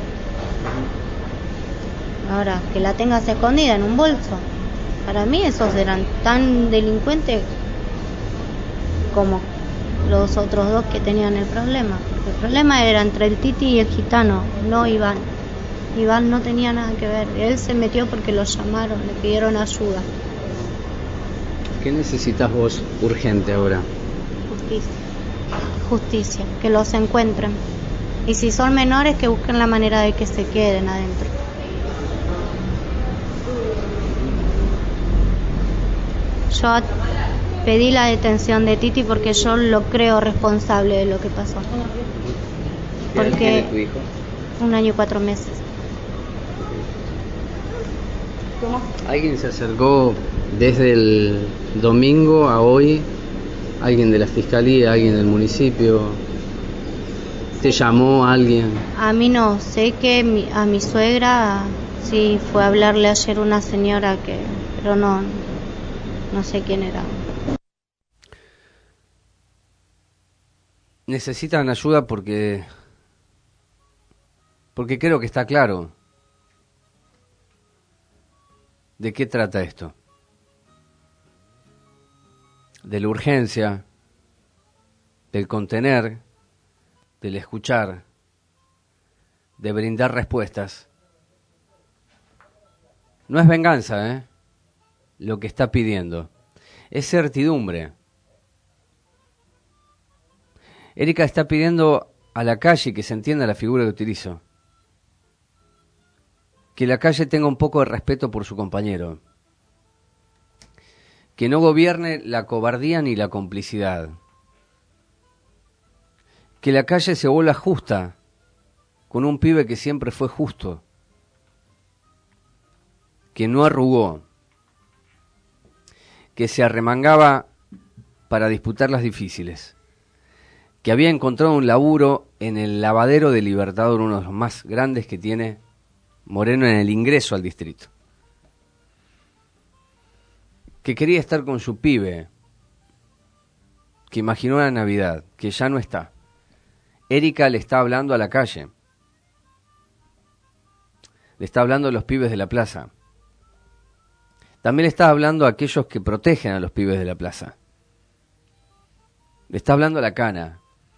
Ahora, que la tengas escondida en un bolso. Para mí esos eran tan delincuentes como los otros dos que tenían el problema. Porque el problema era entre el Titi y el gitano, no Iván. Iván no tenía nada que ver. Él se metió porque lo llamaron, le pidieron ayuda. ¿Qué necesitas vos urgente ahora? Justicia. Justicia, que los encuentren. Y si son menores, que busquen la manera de que se queden adentro. Yo pedí la detención de Titi porque yo lo creo responsable de lo que pasó. Porque ¿Qué edad tiene tu hijo? Un año y cuatro meses. ¿Alguien se acercó desde el domingo a hoy? ¿Alguien de la fiscalía? ¿Alguien del municipio? ¿Te llamó alguien? A mí no, sé que mi, a mi suegra sí fue a hablarle ayer una señora que, pero no, no sé quién era. Necesitan ayuda porque, porque creo que está claro de qué trata esto. De la urgencia, del contener, del escuchar, de brindar respuestas. No es venganza, ¿eh? Lo que está pidiendo. Es certidumbre. Erika está pidiendo a la calle que se entienda la figura que utilizo. Que la calle tenga un poco de respeto por su compañero. Que no gobierne la cobardía ni la complicidad. Que la calle se vuelva justa con un pibe que siempre fue justo. Que no arrugó. Que se arremangaba para disputar las difíciles. Que había encontrado un laburo en el lavadero de Libertador, uno de los más grandes que tiene Moreno en el ingreso al distrito. Que quería estar con su pibe, que imaginó la Navidad, que ya no está. Erika le está hablando a la calle. Le está hablando a los pibes de la plaza. También le está hablando a aquellos que protegen a los pibes de la plaza. Le está hablando a la cana.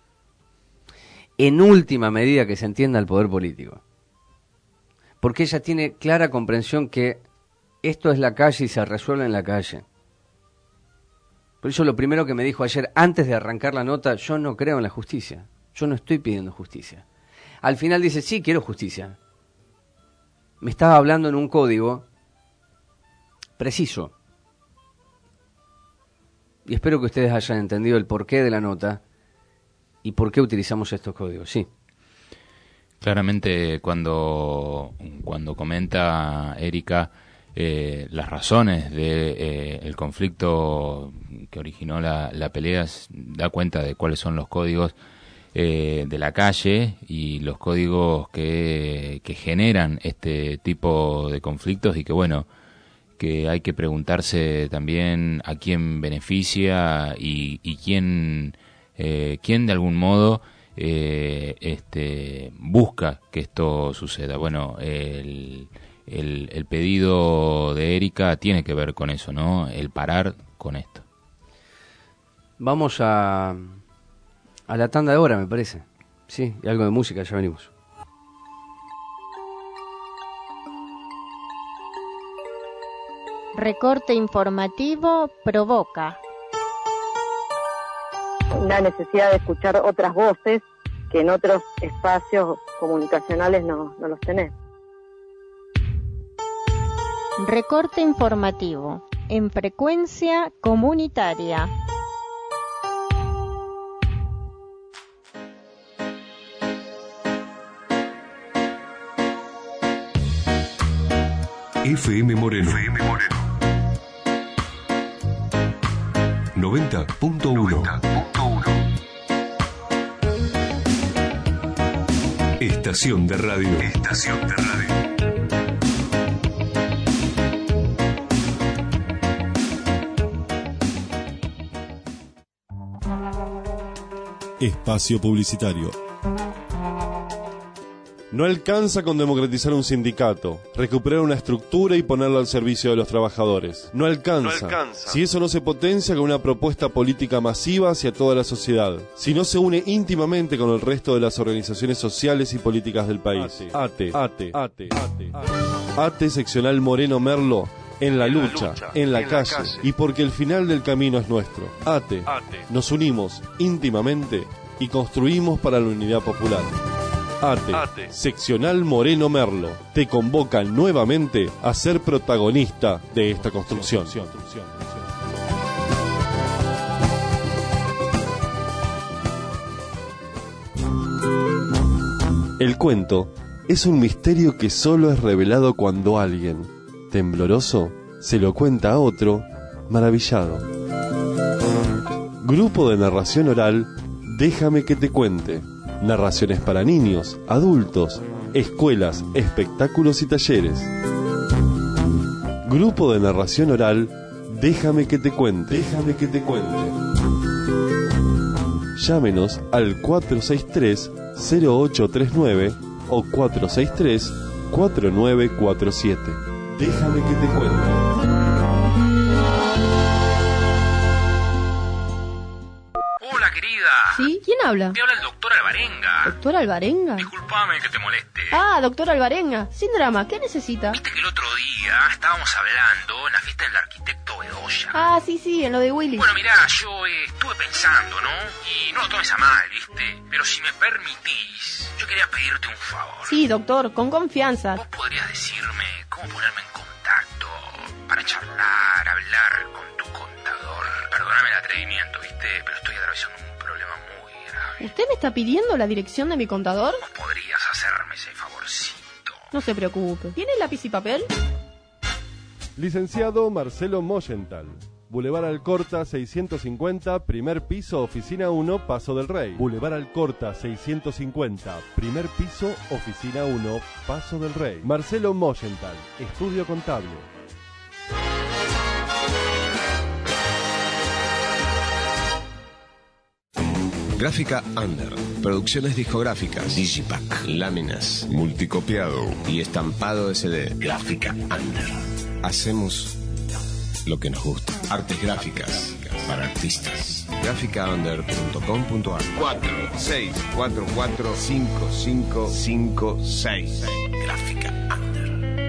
En última medida, que se entienda el poder político. Porque ella tiene clara comprensión que esto es la calle y se resuelve en la calle. Por eso lo primero que me dijo ayer, antes de arrancar la nota, yo no creo en la justicia. Yo no estoy pidiendo justicia. Al final dice, sí, quiero justicia. Me estaba hablando en un código preciso. Y espero que ustedes hayan entendido el porqué de la nota y por qué utilizamos estos códigos. Sí. Claramente, cuando, cuando comenta Erika eh, las razones del de, eh, conflicto que originó la, la pelea, da cuenta de cuáles son los códigos eh, de la calle y los códigos que, que generan este tipo de conflictos, y que bueno, que hay que preguntarse también a quién beneficia y, y quién, eh, quién de algún modo eh, este, busca que esto suceda. Bueno, el, el, el pedido de Erika tiene que ver con eso, ¿no? El parar con esto. Vamos a, a la tanda de hora, me parece. Sí, y algo de música, ya venimos. Recorte informativo provoca la necesidad de escuchar otras voces que en otros espacios comunicacionales no, no los tenés. Recorte informativo en frecuencia comunitaria. F M Moreno. F M Moreno. noventa punto uno. Estación de radio. Estación de radio. Espacio publicitario. No alcanza con democratizar un sindicato, recuperar una estructura y ponerla al servicio de los trabajadores. No alcanza, no alcanza si eso no se potencia con una propuesta política masiva hacia toda la sociedad, si no se une íntimamente con el resto de las organizaciones sociales y políticas del país. ATE, ATE, ATE, ATE, ATE seccional Moreno Merlo, en la lucha, en la calle, y porque el final del camino es nuestro. ATE, nos unimos íntimamente y construimos para la unidad popular. ATE, ATE, seccional Moreno Merlo, te convoca nuevamente a ser protagonista de esta construcción. El cuento es un misterio que solo es revelado cuando alguien, tembloroso, se lo cuenta a otro, maravillado. Grupo de narración oral, déjame que te cuente. Narraciones para niños, adultos, escuelas, espectáculos y talleres. Grupo de narración oral, déjame que te cuente. Déjame que te cuente. Llámenos al cuatro seis tres, cero ocho tres nueve o cuatro seis tres, cuatro nueve cuatro siete. Déjame que te cuente. Hola, querida. ¿Sí? ¿Quién habla? Te habla el doctor Alvarenga. ¿Doctor Alvarenga? Disculpame que te moleste. Ah, doctor Alvarenga. Sin drama, ¿qué necesita? Viste que el otro día estábamos hablando en la fiesta del arquitecto Bedoya. Ah, sí, sí, en lo de Willy. Bueno, mirá, yo eh, estuve pensando, ¿no? Y no lo tomes a mal, ¿viste? Pero si me permitís, yo quería pedirte un favor. Sí, doctor, con confianza. ¿Vos podrías decirme cómo ponerme en contacto para charlar, hablar con tu contador? Perdóname el atrevimiento, ¿viste? Pero estoy atravesando un problema muy grave. ¿Usted me está pidiendo la dirección de mi contador? ¿Vos podrías hacerme ese favorcito? No se preocupe. ¿Tiene lápiz y papel? Licenciado Marcelo Moyenthal. Boulevard Alcorta seiscientos cincuenta, primer piso, oficina uno, Paso del Rey. Boulevard Alcorta seiscientos cincuenta, primer piso, oficina uno, Paso del Rey. Marcelo Moyenthal, estudio contable. Gráfica Under, producciones discográficas, Digipack, láminas, multicopiado y estampado de C D. Gráfica Under. Hacemos lo que nos gusta. Artes gráficas para artistas. gráfica under punto com punto a r. cuatro seis cuatro cuatro cinco cinco cinco seis. Gráfica Under.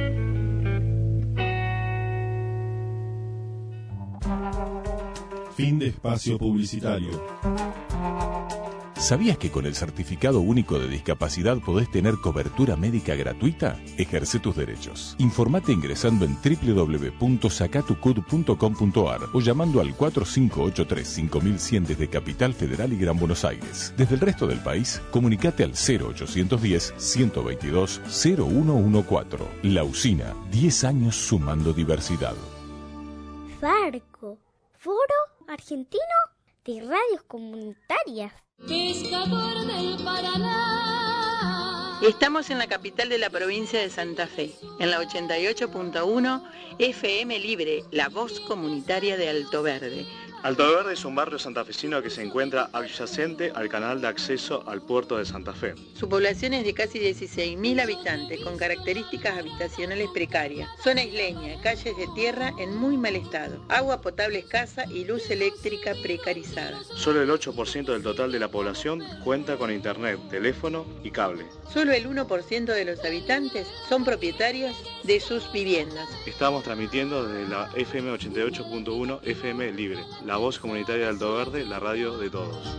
Fin de espacio publicitario. ¿Sabías que con el Certificado Único de Discapacidad podés tener cobertura médica gratuita? Ejerce tus derechos. Informate ingresando en doble u doble u doble u punto sacatucud punto com punto a r o llamando al cuatro cinco ocho tres cinco mil cien desde Capital Federal y Gran Buenos Aires. Desde el resto del país, comunicate al cero ochocientos diez, ciento veintidós, cero uno catorce. La Usina, diez años sumando diversidad. Farco, Foro Argentino de Radios Comunitarias. Pescador del Paraná. Estamos en la capital de la provincia de Santa Fe, en la ochenta y ocho punto uno F M Libre, la voz comunitaria de Alto Verde. Alto Verde es un barrio santafesino que se encuentra adyacente al canal de acceso al puerto de Santa Fe. Su población es de casi dieciséis mil habitantes, con características habitacionales precarias. Zona isleña, calles de tierra en muy mal estado, agua potable escasa y luz eléctrica precarizada. Solo el ocho por ciento del total de la población cuenta con internet, teléfono y cable. Solo el uno por ciento de los habitantes son propietarios de sus viviendas. Estamos transmitiendo desde la F M ochenta y ocho punto uno F M Libre, la voz comunitaria de Alto Verde, la radio de todos.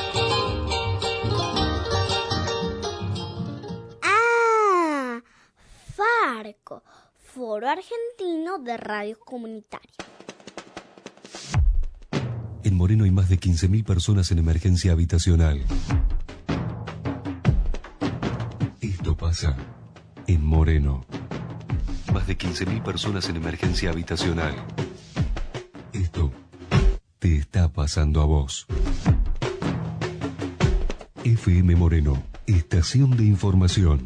Ah, Farco, Foro Argentino de Radios Comunitarias. En Moreno hay más de quince mil personas en emergencia habitacional. Esto pasa en Moreno. Más de quince mil personas en emergencia habitacional. Esto te está pasando a vos. F M Moreno, estación de información.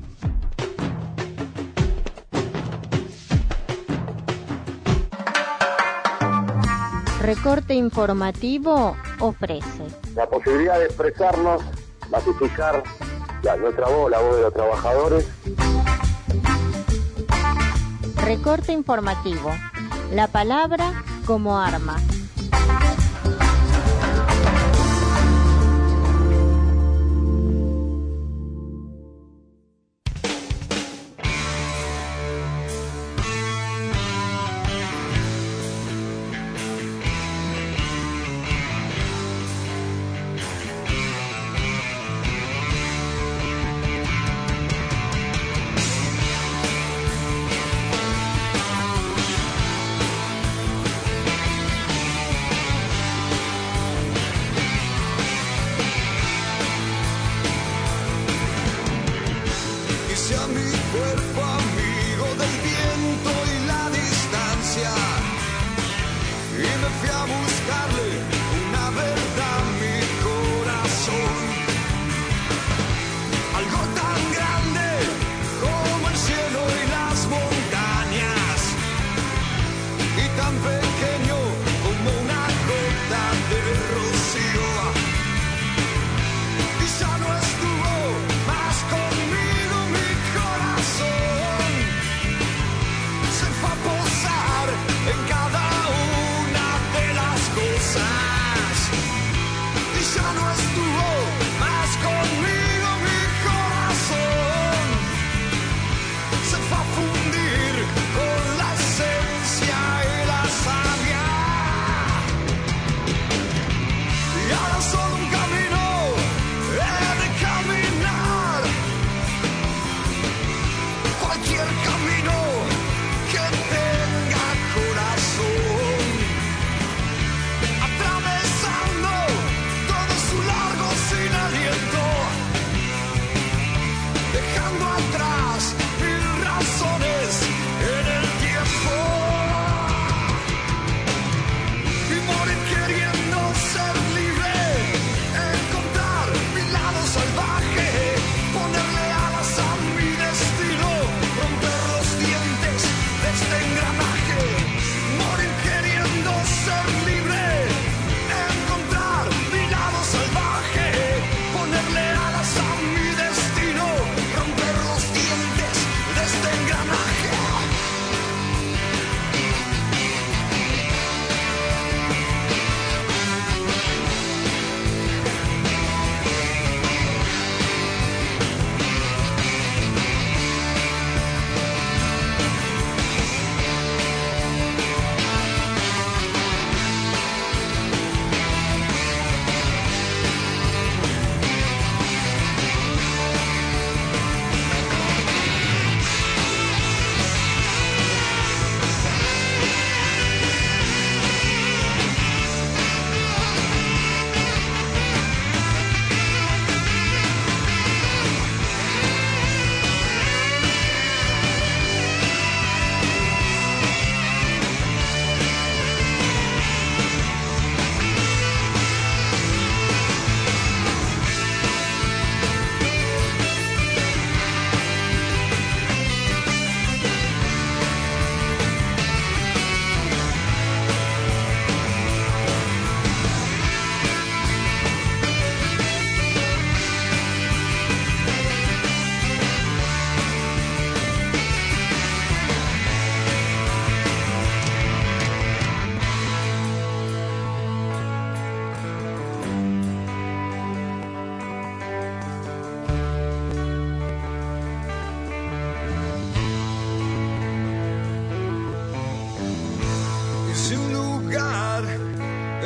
Recorte Informativo ofrece la posibilidad de expresarnos, masificar la, nuestra voz, la voz de los trabajadores. Recorte Informativo, la palabra como arma.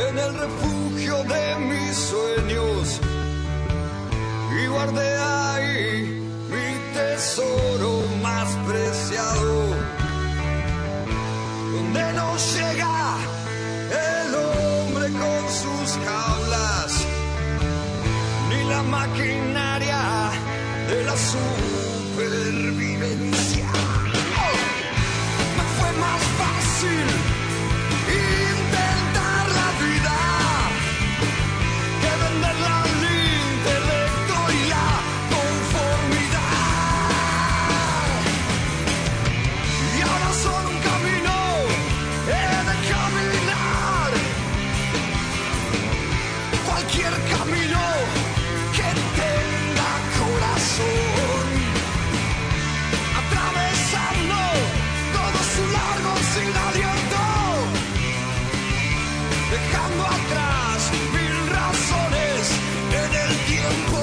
en el refugio de mis sueños y guardé ahí mi tesoro más preciado, donde no llega el hombre con sus jaulas, ni la maquinaria de la supervivencia. Me fue más fácil intentar la vida que venderla al intelecto y la conformidad. Y ahora solo un camino he de caminar, cualquier camino que tenga corazón, atravesando todo su largo sin aliento, dejando atrás mil razones en el tiempo,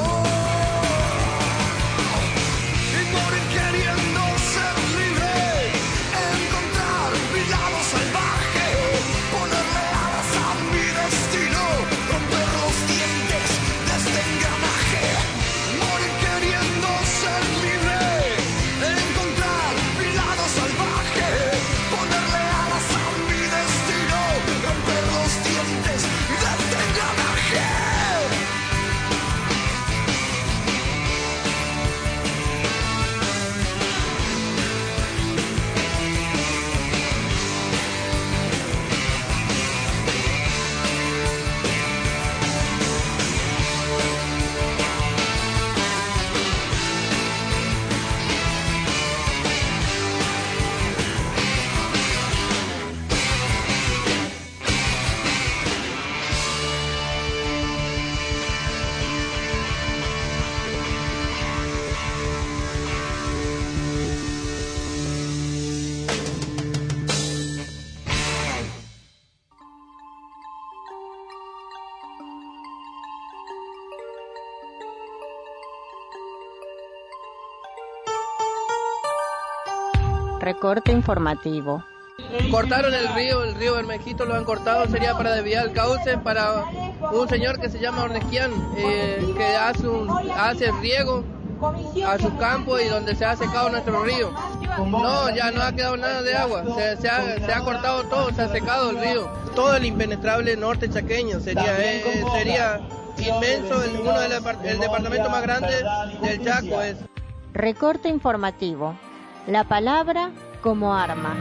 y morir queriendo ser libre, encontrar mi lado salvaje, ponerle alas a mi destino, romper los dientes de este engranaje. Morir queriendo ser libre, encontrar mi lado salvaje, ponerle alas a mi destino, romper los dientes de este engranaje. Recorte informativo. Cortaron el río, el río Bermejito lo han cortado, sería para desviar el cauce para un señor que se llama Ornequian, eh, que hace, un, hace riego a su campo y donde se ha secado nuestro río. No, ya no ha quedado nada de agua, se, se, ha, se ha cortado todo, se ha secado el río. Todo el impenetrable norte chaqueño sería, eh, sería inmenso, el, uno del el departamento más grande del Chaco es. Recorte informativo. La palabra como arma.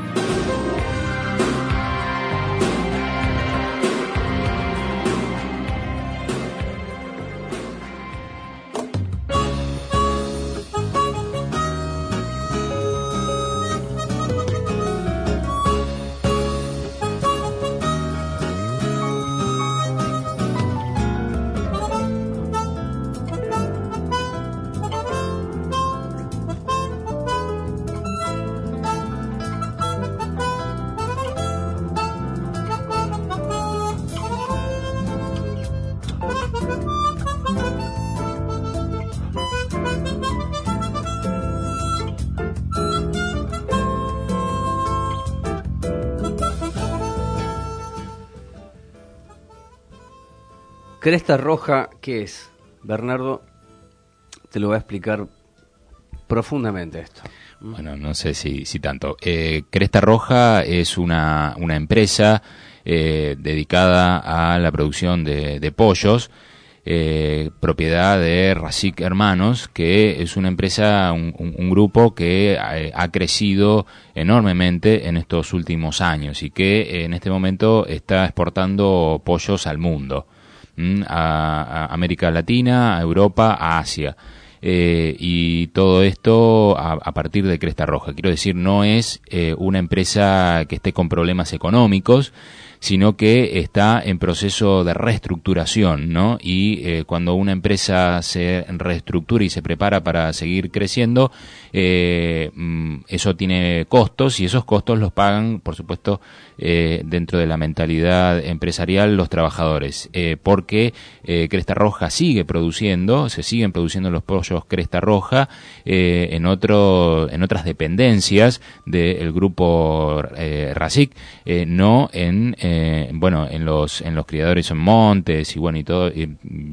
Cresta Roja, ¿qué es? Bernardo te lo va a explicar profundamente esto. Bueno, no sé si, si tanto. Eh, Cresta Roja es una, una empresa eh, dedicada a la producción de, de pollos, eh, propiedad de Racic Hermanos, que es una empresa, un, un, un grupo que ha, ha crecido enormemente en estos últimos años y que en este momento está exportando pollos al mundo. A, a América Latina, a Europa, a Asia. Eh, y todo esto a, a partir de Cresta Roja. Quiero decir, no es eh, una empresa que esté con problemas económicos, sino que está en proceso de reestructuración, ¿no? Y eh, cuando una empresa se reestructura y se prepara para seguir creciendo, eh, eso tiene costos y esos costos los pagan, por supuesto, eh, dentro de la mentalidad empresarial los trabajadores, eh, porque eh, Cresta Roja sigue produciendo, se siguen produciendo los pollos Cresta Roja eh, en otro, en otras dependencias del grupo eh, Racic, eh, no en eh, bueno en los en los criadores en montes y bueno y todo. Eh,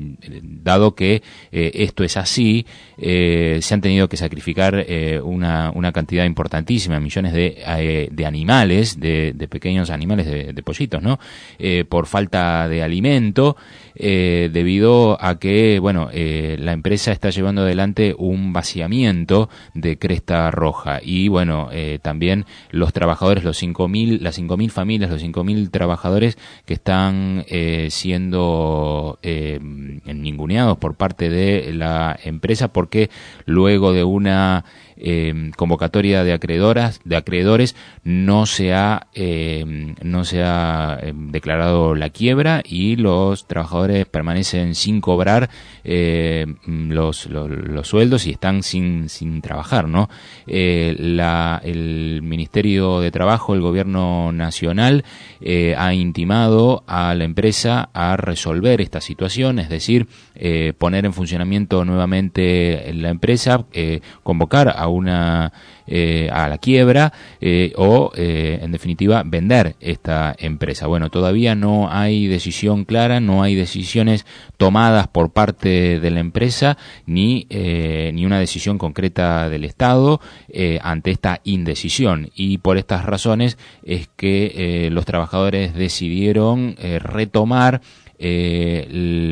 dado que eh, esto es así, eh, se han tenido que sacrificar eh, una una cantidad importantísima, millones de eh, de animales, de, de pequeños animales, de, de pollitos, ¿no? Eh, por falta de alimento, eh, debido a que, bueno, eh, la empresa está llevando adelante un vaciamiento de Cresta Roja y, bueno, eh, también los trabajadores, los cinco mil, las cinco mil familias, los cinco mil trabajadores que están eh, siendo eh, ninguneados por parte de la empresa porque luego de una Eh, convocatoria de acreedoras, de acreedores, no se ha eh, no se ha eh, declarado la quiebra y los trabajadores permanecen sin cobrar eh, los, los los sueldos y están sin sin trabajar, ¿no? Eh, la el Ministerio de Trabajo, el Gobierno Nacional eh, ha intimado a la empresa a resolver esta situación, es decir, eh, poner en funcionamiento nuevamente la empresa, eh, convocar a una eh, a la quiebra eh, o eh, en definitiva vender esta empresa. Bueno, todavía no hay decisión clara, no hay decisiones tomadas por parte de la empresa ni eh, ni una decisión concreta del Estado eh, ante esta indecisión, y por estas razones es que eh, los trabajadores decidieron eh, retomar Eh,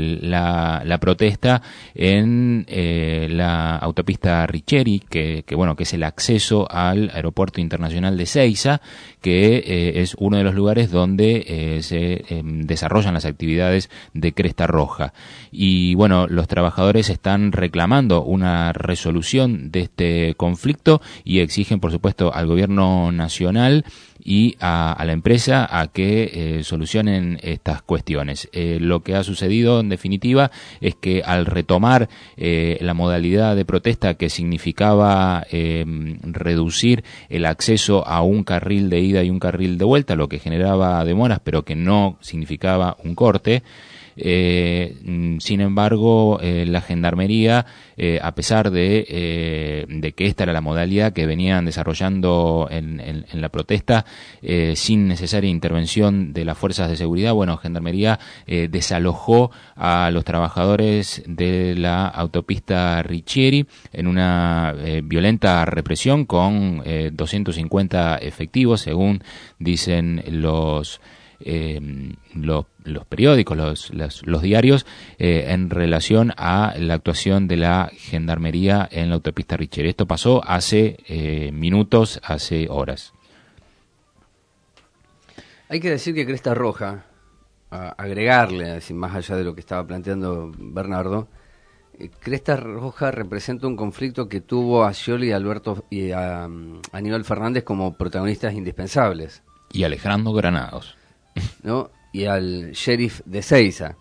la, la protesta en eh, la autopista Riccieri, que, que bueno que es el acceso al aeropuerto internacional de Seiza, que eh, es uno de los lugares donde eh, se eh, desarrollan las actividades de Cresta Roja. Y bueno, los trabajadores están reclamando una resolución de este conflicto y exigen, por supuesto, al gobierno nacional y a, a la empresa a que eh, solucionen estas cuestiones. Eh, lo que ha sucedido en definitiva es que al retomar eh, la modalidad de protesta que significaba eh, reducir el acceso a un carril de ida y un carril de vuelta, lo que generaba demoras pero que no significaba un corte, Eh, sin embargo, eh, la Gendarmería, eh, a pesar de, eh, de que esta era la modalidad que venían desarrollando en, en, en la protesta, eh, sin necesaria intervención de las fuerzas de seguridad, bueno, Gendarmería eh, desalojó a los trabajadores de la autopista Riccieri en una eh, violenta represión con eh, doscientos cincuenta efectivos, según dicen los Eh, los, los periódicos, los, los, los diarios, eh, en relación a la actuación de la Gendarmería en la autopista Riccieri. Esto pasó hace eh, minutos, hace horas. Hay que decir que Cresta Roja, a agregarle, decir, más allá de lo que estaba planteando Bernardo, eh, Cresta Roja representa un conflicto que tuvo a Scioli y a Alberto y a um, Aníbal Fernández como protagonistas indispensables. Y Alejandro Granados, ¿no? Y al sheriff de Seiza.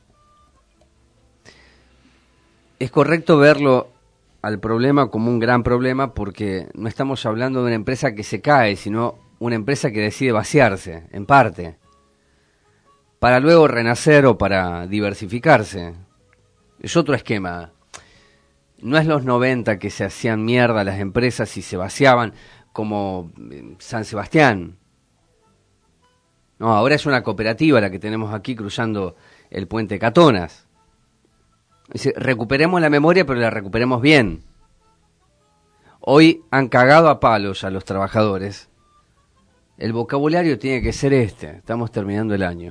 Es correcto verlo al problema como un gran problema porque no estamos hablando de una empresa que se cae, sino una empresa que decide vaciarse, en parte, para luego renacer o para diversificarse. Es otro esquema. No es los noventa que se hacían mierda las empresas y se vaciaban como San Sebastián. No, ahora es una cooperativa la que tenemos aquí cruzando el puente Catonas. Es decir, recuperemos la memoria, pero la recuperemos bien. Hoy han cagado a palos a los trabajadores. El vocabulario tiene que ser este. Estamos terminando el año.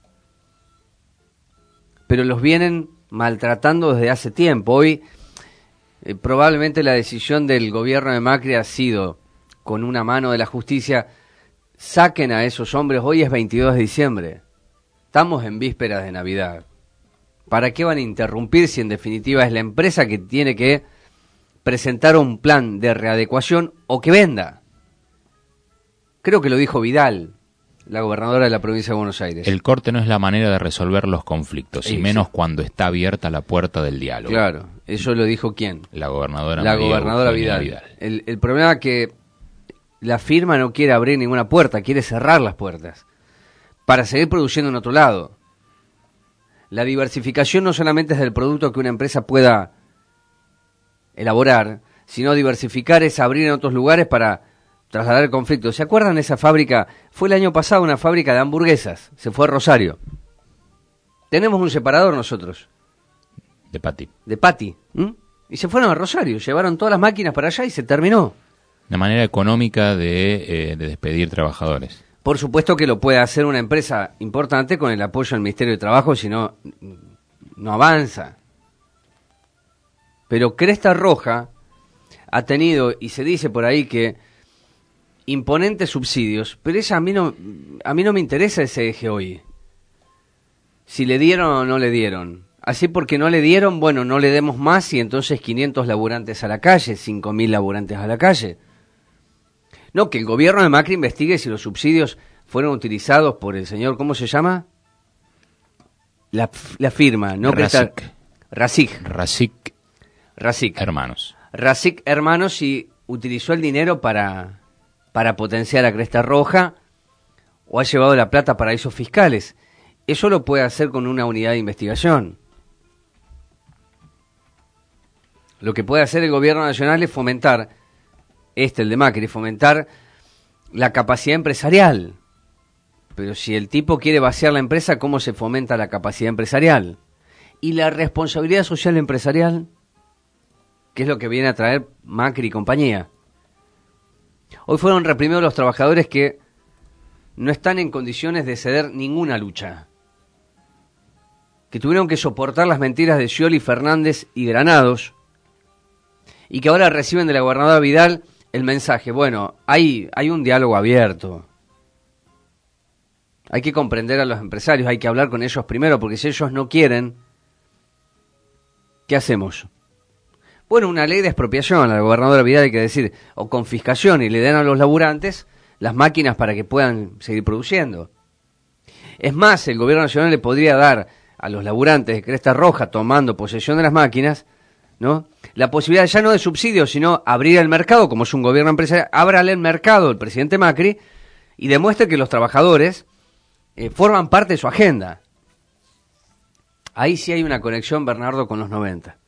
Pero los vienen maltratando desde hace tiempo. Hoy eh, probablemente la decisión del gobierno de Macri ha sido, con una mano de la justicia, saquen a esos hombres. Hoy es veintidós de diciembre. Estamos en vísperas de Navidad. ¿Para qué van a interrumpir si en definitiva es la empresa que tiene que presentar un plan de readecuación o que venda? Creo que lo dijo Vidal, la gobernadora de la provincia de Buenos Aires. El corte no es la manera de resolver los conflictos, y menos cuando está abierta la puerta del diálogo. Claro, eso lo dijo ¿quién? La gobernadora La María gobernadora Vidal. Vidal. El, el problema es que la firma no quiere abrir ninguna puerta, quiere cerrar las puertas para seguir produciendo en otro lado. La diversificación no solamente es del producto que una empresa pueda elaborar, sino diversificar es abrir en otros lugares para trasladar el conflicto. ¿Se acuerdan de esa fábrica? Fue el año pasado una fábrica de hamburguesas, se fue a Rosario. Tenemos un separador nosotros. De Pati. De Pati. ¿Mm? Y se fueron a Rosario, llevaron todas las máquinas para allá y se terminó. Una manera económica de, eh, de despedir trabajadores. Por supuesto que lo puede hacer una empresa importante con el apoyo del Ministerio de Trabajo, si no, no avanza. Pero Cresta Roja ha tenido, y se dice por ahí que imponentes subsidios, pero esa a mí no, a mí no me interesa ese eje hoy. Si le dieron o no le dieron. Así porque no le dieron, bueno, no le demos más y entonces quinientos laburantes a la calle, cinco mil laburantes a la calle. No, que el gobierno de Macri investigue si los subsidios fueron utilizados por el señor, ¿cómo se llama? La, la firma, ¿no? Rasic. Rasic. Rasic. Rasic. Hermanos. Rasic Hermanos y utilizó el dinero para, para potenciar a Cresta Roja o ha llevado la plata a paraísos fiscales. Eso lo puede hacer con una unidad de investigación. Lo que puede hacer el gobierno nacional es fomentar, este, el de Macri, fomentar la capacidad empresarial. Pero si el tipo quiere vaciar la empresa, ¿cómo se fomenta la capacidad empresarial? Y la responsabilidad social empresarial, que es lo que viene a traer Macri y compañía. Hoy fueron reprimidos los trabajadores que no están en condiciones de ceder ninguna lucha, que tuvieron que soportar las mentiras de Scioli, Fernández y Granados, y que ahora reciben de la gobernadora Vidal el mensaje, bueno, hay, hay un diálogo abierto, hay que comprender a los empresarios, hay que hablar con ellos primero, porque si ellos no quieren, ¿qué hacemos? Bueno, una ley de expropiación, a la gobernadora Vidal hay que decir, o confiscación, y le den a los laburantes las máquinas para que puedan seguir produciendo. Es más, el gobierno nacional le podría dar a los laburantes de Cresta Roja, tomando posesión de las máquinas, ¿no?, la posibilidad ya no de subsidios, sino abrir el mercado, como es un gobierno empresarial, ábrale el mercado el presidente Macri y demuestre que los trabajadores eh, forman parte de su agenda. Ahí sí hay una conexión, Bernardo, con los noventa.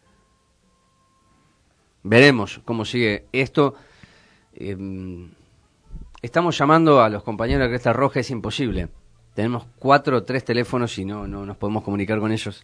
Veremos cómo sigue esto. Eh, estamos llamando a los compañeros de Cresta Roja, es imposible. Tenemos cuatro o tres teléfonos y no, no nos podemos comunicar con ellos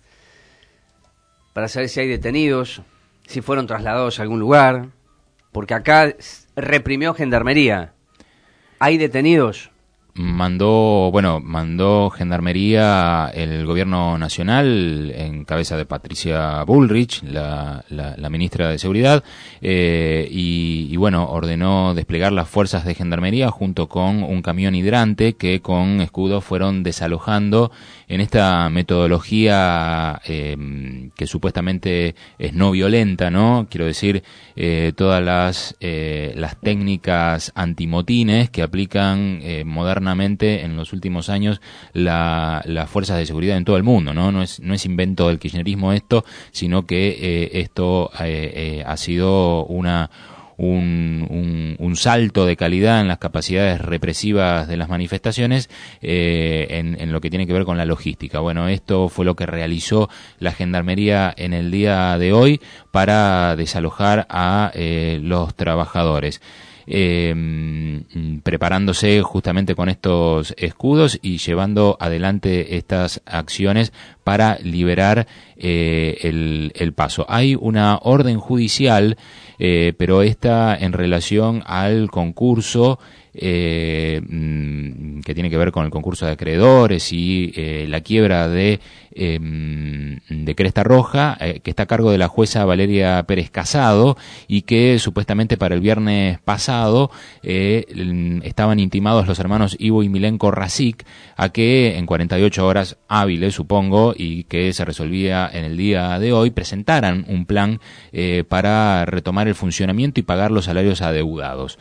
para saber si hay detenidos, si fueron trasladados a algún lugar, porque acá reprimió Gendarmería. ¿Hay detenidos? Mandó, bueno, mandó Gendarmería el gobierno nacional en cabeza de Patricia Bullrich, la, la, la ministra de Seguridad, eh, y, y bueno, ordenó desplegar las fuerzas de Gendarmería junto con un camión hidrante que con escudos fueron desalojando en esta metodología eh, que supuestamente es no violenta, ¿no? Quiero decir, eh, todas las, eh, las técnicas antimotines que aplican eh, modernamente en los últimos años la, las fuerzas de seguridad en todo el mundo, ¿no? No es, no es invento del kirchnerismo esto, sino que eh, esto eh, eh, ha sido una Un, un, un salto de calidad en las capacidades represivas de las manifestaciones eh, en, en lo que tiene que ver con la logística. Bueno, esto fue lo que realizó la Gendarmería en el día de hoy para desalojar a eh, los trabajadores. Eh, preparándose justamente con estos escudos y llevando adelante estas acciones para liberar eh, el, el paso. Hay una orden judicial, eh, pero esta en relación al concurso eh, que tiene que ver con el concurso de acreedores y eh, la quiebra de eh, de Cresta Roja, eh, que está a cargo de la jueza Valeria Pérez Casado y que supuestamente para el viernes pasado eh, estaban intimados los hermanos Ivo y Milenko Rasic a que en cuarenta y ocho horas hábiles, supongo, y que se resolvía en el día de hoy, presentaran un plan eh, para retomar el funcionamiento y pagar los salarios adeudados.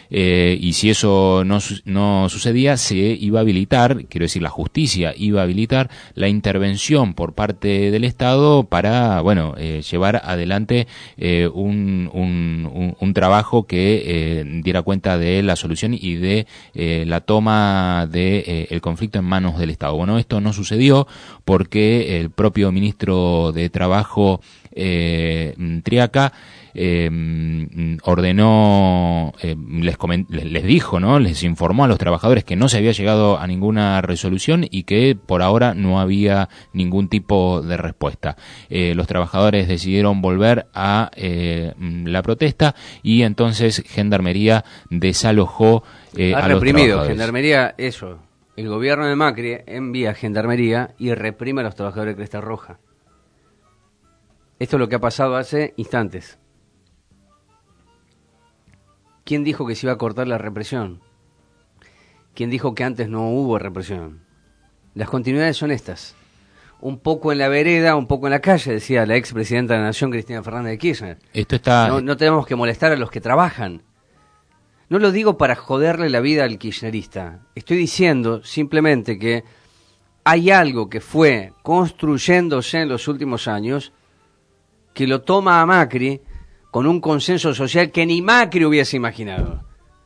eh, y si eso no, no sucedía, se iba a habilitar, quiero decir, la justicia iba a habilitar la intervención por parte del Estado para, bueno, eh, llevar adelante eh, un, un, un, un trabajo que eh, diera cuenta de la solución y de eh, la toma de eh, el conflicto en manos del Estado. Bueno, esto no sucedió porque el propio ministro de Trabajo, eh, Triaca, eh, ordenó, eh, les, coment- les dijo, ¿no? Les informó a los trabajadores que no se había llegado a ninguna resolución y que por ahora no había ningún tipo de respuesta. Eh, los trabajadores decidieron volver a eh, la protesta y entonces Gendarmería desalojó eh, ha a los reprimido, trabajadores. Gendarmería, eso. El gobierno de Macri envía Gendarmería y reprime a los trabajadores de Cresta Roja. Esto es lo que ha pasado hace instantes. ¿Quién dijo que se iba a cortar la represión? ¿Quién dijo que antes no hubo represión? Las continuidades son estas. Un poco en la vereda, un poco en la calle, decía la expresidenta de la Nación, Cristina Fernández de Kirchner. Esto está... No, no tenemos que molestar a los que trabajan. No lo digo para joderle la vida al kirchnerista. Estoy diciendo simplemente que hay algo que fue construyéndose en los últimos años que lo toma a Macri con un consenso social que ni Macri hubiese imaginado.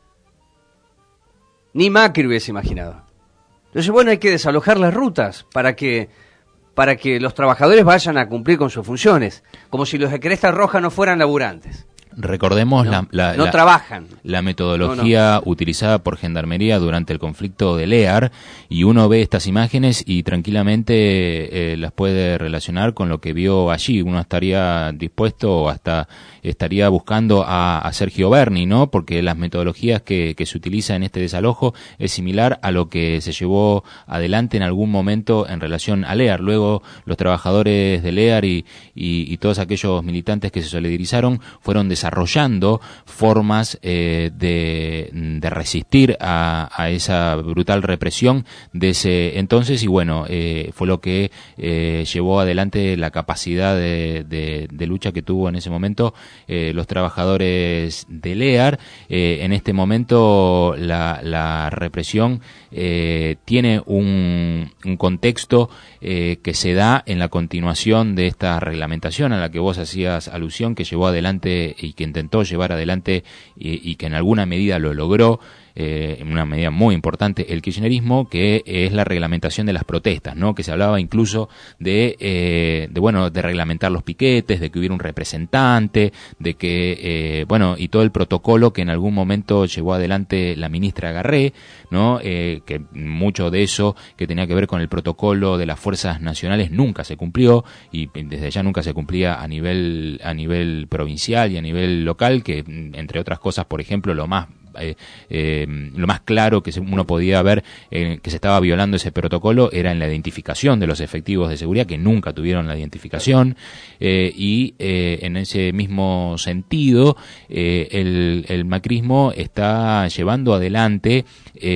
Ni Macri hubiese imaginado. Entonces, bueno, hay que desalojar las rutas para que, para que los trabajadores vayan a cumplir con sus funciones, como si los de Cresta Roja no fueran laburantes. Recordemos no, la, la, no la, trabajan. la metodología no, no. utilizada por Gendarmería durante el conflicto de Lear, y uno ve estas imágenes y tranquilamente eh, las puede relacionar con lo que vio allí. Uno estaría dispuesto o hasta estaría buscando a, a Sergio Berni, ¿no? Porque las metodologías que, que se utiliza en este desalojo es similar a lo que se llevó adelante en algún momento en relación a Lear. Luego los trabajadores de Lear y, y, y todos aquellos militantes que se solidarizaron fueron desarrollando formas eh, de, de resistir a, a esa brutal represión de ese entonces, y bueno, eh, fue lo que eh, llevó adelante la capacidad de, de, de lucha que tuvo en ese momento eh, los trabajadores de Lear. Eh, en este momento la, la represión eh, tiene un, un contexto eh, que se da en la continuación de esta reglamentación a la que vos hacías alusión, que llevó adelante y que intentó llevar adelante y, y que en alguna medida lo logró, eh, en una medida muy importante, el kirchnerismo, que es la reglamentación de las protestas, ¿no? Que se hablaba incluso de, eh, de bueno, de reglamentar los piquetes, de que hubiera un representante, de que, eh, bueno, y todo el protocolo que en algún momento llevó adelante la ministra Garré, ¿no? Eh, que mucho de eso que tenía que ver con el protocolo de las fuerzas nacionales nunca se cumplió, y desde ya nunca se cumplía a nivel, a nivel provincial y a nivel local, que entre otras cosas, por ejemplo, lo más Eh, eh, lo más claro que uno podía ver eh, que se estaba violando ese protocolo era en la identificación de los efectivos de seguridad, que nunca tuvieron la identificación, eh, y eh, en ese mismo sentido eh, el, el macrismo está llevando adelante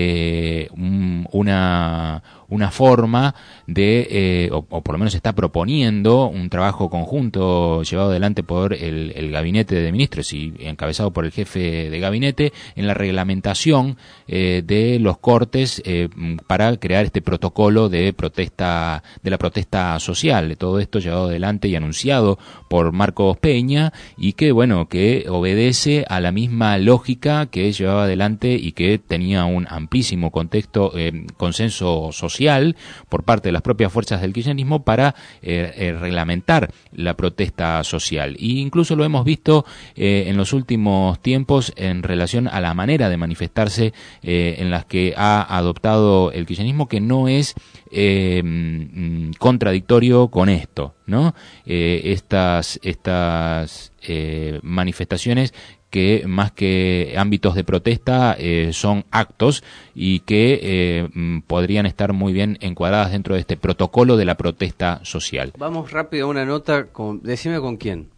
eh, un, una una forma de, eh, o, o por lo menos está proponiendo un trabajo conjunto llevado adelante por el, el gabinete de ministros y encabezado por el jefe de gabinete en la reglamentación eh, de los cortes eh, para crear este protocolo de protesta, de la protesta social. Todo esto llevado adelante y anunciado por Marcos Peña, y que bueno, que obedece a la misma lógica que llevaba adelante y que tenía un amplísimo contexto, eh, consenso social por parte de las propias fuerzas del kirchnerismo para eh, eh, reglamentar la protesta social. E incluso lo hemos visto eh, en los últimos tiempos en relación a la manera de manifestarse eh, en las que ha adoptado el kirchnerismo, que no es eh, contradictorio con esto, ¿no? Eh, estas estas eh, manifestaciones que más que ámbitos de protesta eh, son actos y que eh, podrían estar muy bien encuadradas dentro de este protocolo de la protesta social. Vamos rápido a una nota, con, decime con quién.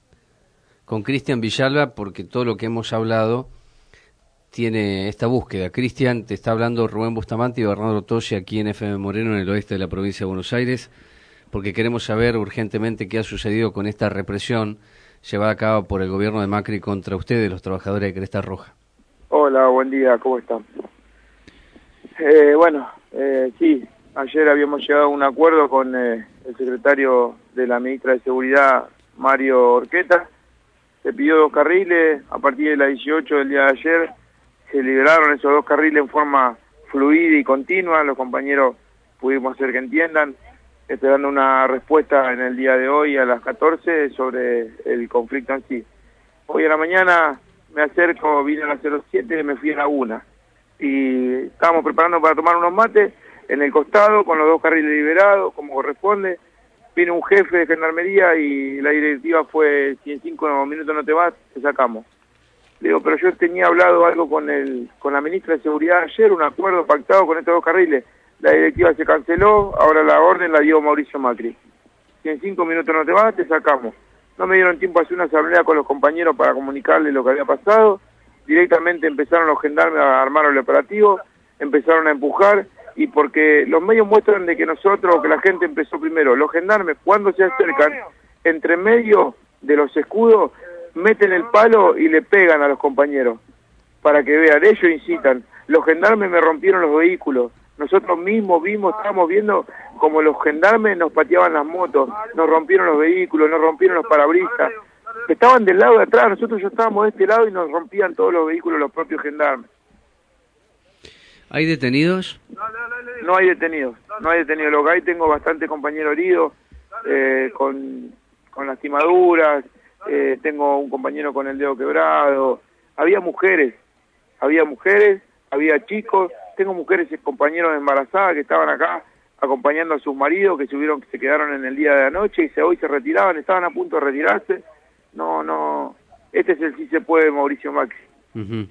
Con Cristian Villalba, porque todo lo que hemos hablado tiene esta búsqueda. Cristian, te está hablando Rubén Bustamante y Bernardo Tosi aquí en F M Moreno, en el oeste de la provincia de Buenos Aires, porque queremos saber urgentemente qué ha sucedido con esta represión llevada a cabo por el gobierno de Macri contra ustedes, los trabajadores de Cresta Roja. Hola, buen día, ¿cómo están? Eh, bueno, eh, sí, ayer habíamos llegado a un acuerdo con eh, el secretario de la ministra de Seguridad, Mario Orqueta. Se pidió dos carriles, a partir de las dieciocho del día de ayer se liberaron esos dos carriles en forma fluida y continua, los compañeros pudimos hacer que entiendan, esperando una respuesta en el día de hoy a las catorce sobre el conflicto en sí. Hoy a la mañana me acerco, vine a las cero siete y me fui a la una. Y estábamos preparando para tomar unos mates en el costado, con los dos carriles liberados, como corresponde. Vino un jefe de gendarmería y la directiva fue, si en cinco minutos no te vas, te sacamos. Le digo, pero yo tenía hablado algo con el con la ministra de Seguridad ayer, un acuerdo pactado con estos dos carriles. La directiva se canceló, ahora la orden la dio Mauricio Macri. Si en cinco minutos no te vas, te sacamos. No me dieron tiempo a hacer una asamblea con los compañeros para comunicarles lo que había pasado. Directamente empezaron los gendarmes a armar el operativo, empezaron a empujar, y porque los medios muestran de que nosotros, que la gente empezó primero. Los gendarmes, cuando se acercan, entre medio de los escudos, meten el palo y le pegan a los compañeros, para que vean, ellos incitan. Los gendarmes me rompieron los vehículos, nosotros mismos vimos, estábamos viendo como los gendarmes nos pateaban las motos, nos rompieron los vehículos, nos rompieron los parabrisas, estaban del lado de atrás, nosotros ya estábamos de este lado y nos rompían todos los vehículos los propios gendarmes. ¿Hay detenidos? No hay detenidos, no hay detenidos. Lo que hay, tengo bastante compañero herido, eh, con, con lastimaduras, eh, tengo un compañero con el dedo quebrado. Había mujeres, había mujeres, había chicos, tengo mujeres y compañeros embarazadas que estaban acá acompañando a sus maridos, que subieron, que se quedaron en el día de anoche y se, hoy se retiraban, estaban a punto de retirarse. No, no, este es el sí se puede Mauricio Macri. Uh-huh.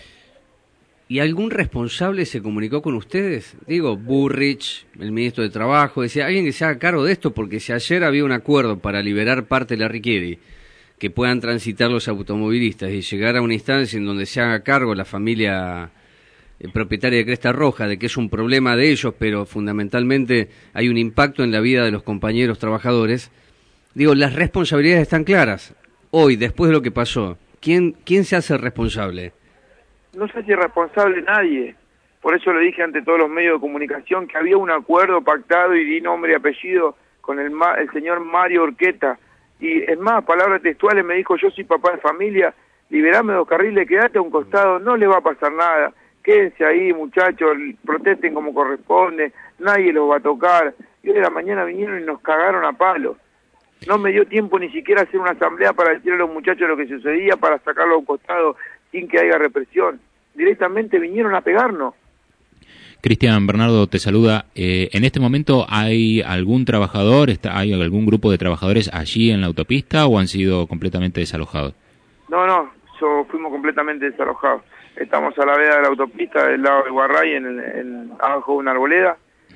¿Y algún responsable se comunicó con ustedes? Digo, Burrich, el ministro de Trabajo, decía, alguien que se haga cargo de esto, porque si ayer había un acuerdo para liberar parte de la Riquieri, que puedan transitar los automovilistas y llegar a una instancia en donde se haga cargo la familia eh, propietaria de Cresta Roja, de que es un problema de ellos, pero fundamentalmente hay un impacto en la vida de los compañeros trabajadores, digo, las responsabilidades están claras. Hoy, después de lo que pasó, ¿quién, quién se hace responsable? No sé si es responsable nadie, por eso le dije ante todos los medios de comunicación que había un acuerdo pactado y di nombre y apellido con el, ma el señor Mario Orqueta, y es más, palabras textuales me dijo, yo soy papá de familia, liberame dos carriles, quédate a un costado, no le va a pasar nada, quédense ahí muchachos, protesten como corresponde, nadie los va a tocar. Y hoy de la mañana vinieron y nos cagaron a palo. No me dio tiempo ni siquiera hacer una asamblea para decirle a los muchachos lo que sucedía, para sacarlo a un costado sin que haya represión. Directamente vinieron a pegarnos. Cristian, Bernardo te saluda. Eh, ¿En este momento hay algún trabajador, está, hay algún grupo de trabajadores allí en la autopista o han sido completamente desalojados? No, no, so, fuimos completamente desalojados. Estamos a la veda de la autopista del lado de Guarray, en, en, abajo de una arboleda,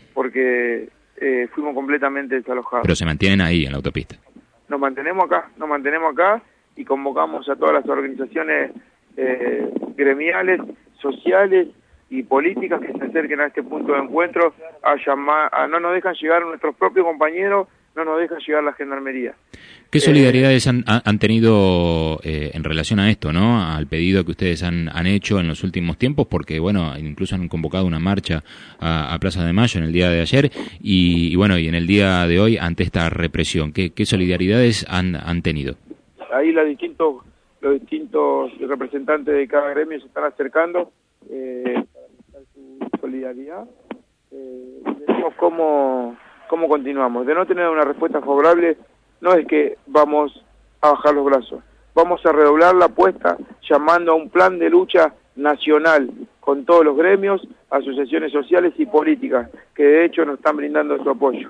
porque eh, fuimos completamente desalojados. Pero se mantienen ahí en la autopista. Nos mantenemos acá, nos mantenemos acá y convocamos a todas las organizaciones eh, gremiales, sociales y políticas que se acerquen a este punto de encuentro, a llamar, a, no nos dejan llegar nuestros propios compañeros, no nos dejan llegar la gendarmería. ¿Qué solidaridades eh, han, han tenido eh, en relación a esto, no? Al pedido que ustedes han, han hecho en los últimos tiempos, porque bueno, incluso han convocado una marcha a, a Plaza de Mayo en el día de ayer y, y bueno, y en el día de hoy ante esta represión. ¿Qué, qué solidaridades han, han tenido? Ahí los distintos, los distintos representantes de cada gremio se están acercando eh, para mostrar su solidaridad. Eh, veremos cómo, cómo continuamos. De no tener una respuesta favorable, no es que vamos a bajar los brazos, vamos a redoblar la apuesta llamando a un plan de lucha nacional con todos los gremios, asociaciones sociales y políticas, que de hecho nos están brindando su apoyo.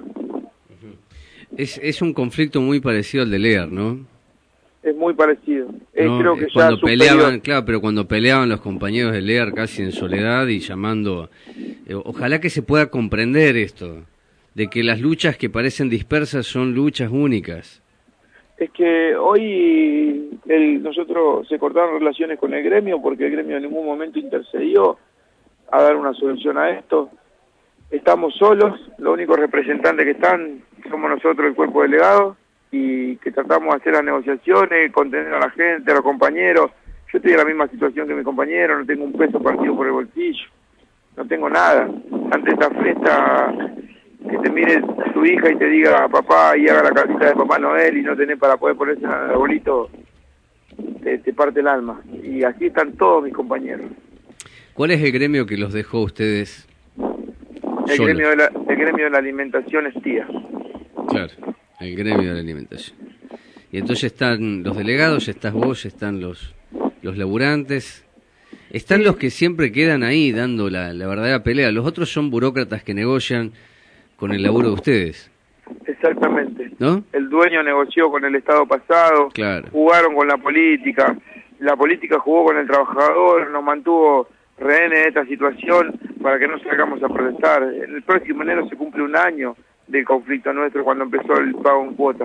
Es, es un conflicto muy parecido al de Lear, ¿no? Es muy parecido. Eh, no, creo que cuando ya peleaban, superior. claro, pero cuando peleaban los compañeros de Lear casi en soledad y llamando, eh, ojalá que se pueda comprender esto, de que las luchas que parecen dispersas son luchas únicas. Es que hoy el, nosotros se cortaron relaciones con el gremio porque el gremio en ningún momento intercedió a dar una solución a esto. Estamos solos, los únicos representantes que están somos nosotros, el cuerpo delegado, y que tratamos de hacer las negociaciones, contener a la gente, a los compañeros, Yo estoy en la misma situación que mi compañero, no tengo un peso partido por el bolsillo, no tengo nada. Ante esta fiesta, que te mire tu hija y te diga papá y haga la cartita de Papá Noel y no tenés para poder ponerse al arbolito, te, te parte el alma. Y así están todos mis compañeros. ¿Cuál es el gremio que los dejó a ustedes? El gremio, de la, el gremio de la alimentación es tía. Claro, el gremio de la alimentación. Y entonces están los delegados, estás vos, están los, los laburantes, están sí. Los que siempre quedan ahí dando la, la verdadera pelea. Los otros son burócratas que negocian con el laburo de ustedes. Exactamente. ¿No? El dueño negoció con el Estado pasado, claro. Jugaron con la política, la política jugó con el trabajador, nos mantuvo rehenes de esta situación para que no salgamos a protestar. El próximo enero se cumple un año del conflicto nuestro cuando empezó el pago en cuotas.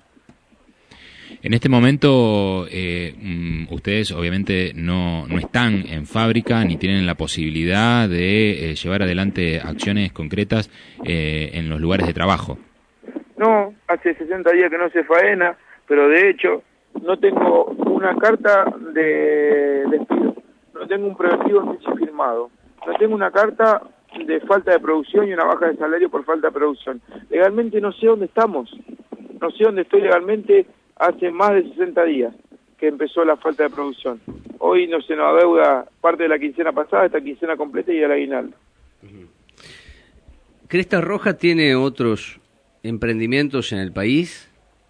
En este momento, eh, ustedes obviamente no, no están en fábrica ni tienen la posibilidad de eh, llevar adelante acciones concretas eh, en los lugares de trabajo. No, hace sesenta días que no se faena, pero de hecho no tengo una carta de despido, no tengo un preventivo firmado, no tengo una carta de falta de producción y una baja de salario por falta de producción. Legalmente no sé dónde estamos, no sé dónde estoy legalmente. Hace más de sesenta días que empezó la falta de producción. Hoy no se nos adeuda parte de la quincena pasada, esta quincena completa y el aguinaldo. ¿Cresta Roja tiene otros emprendimientos en el país?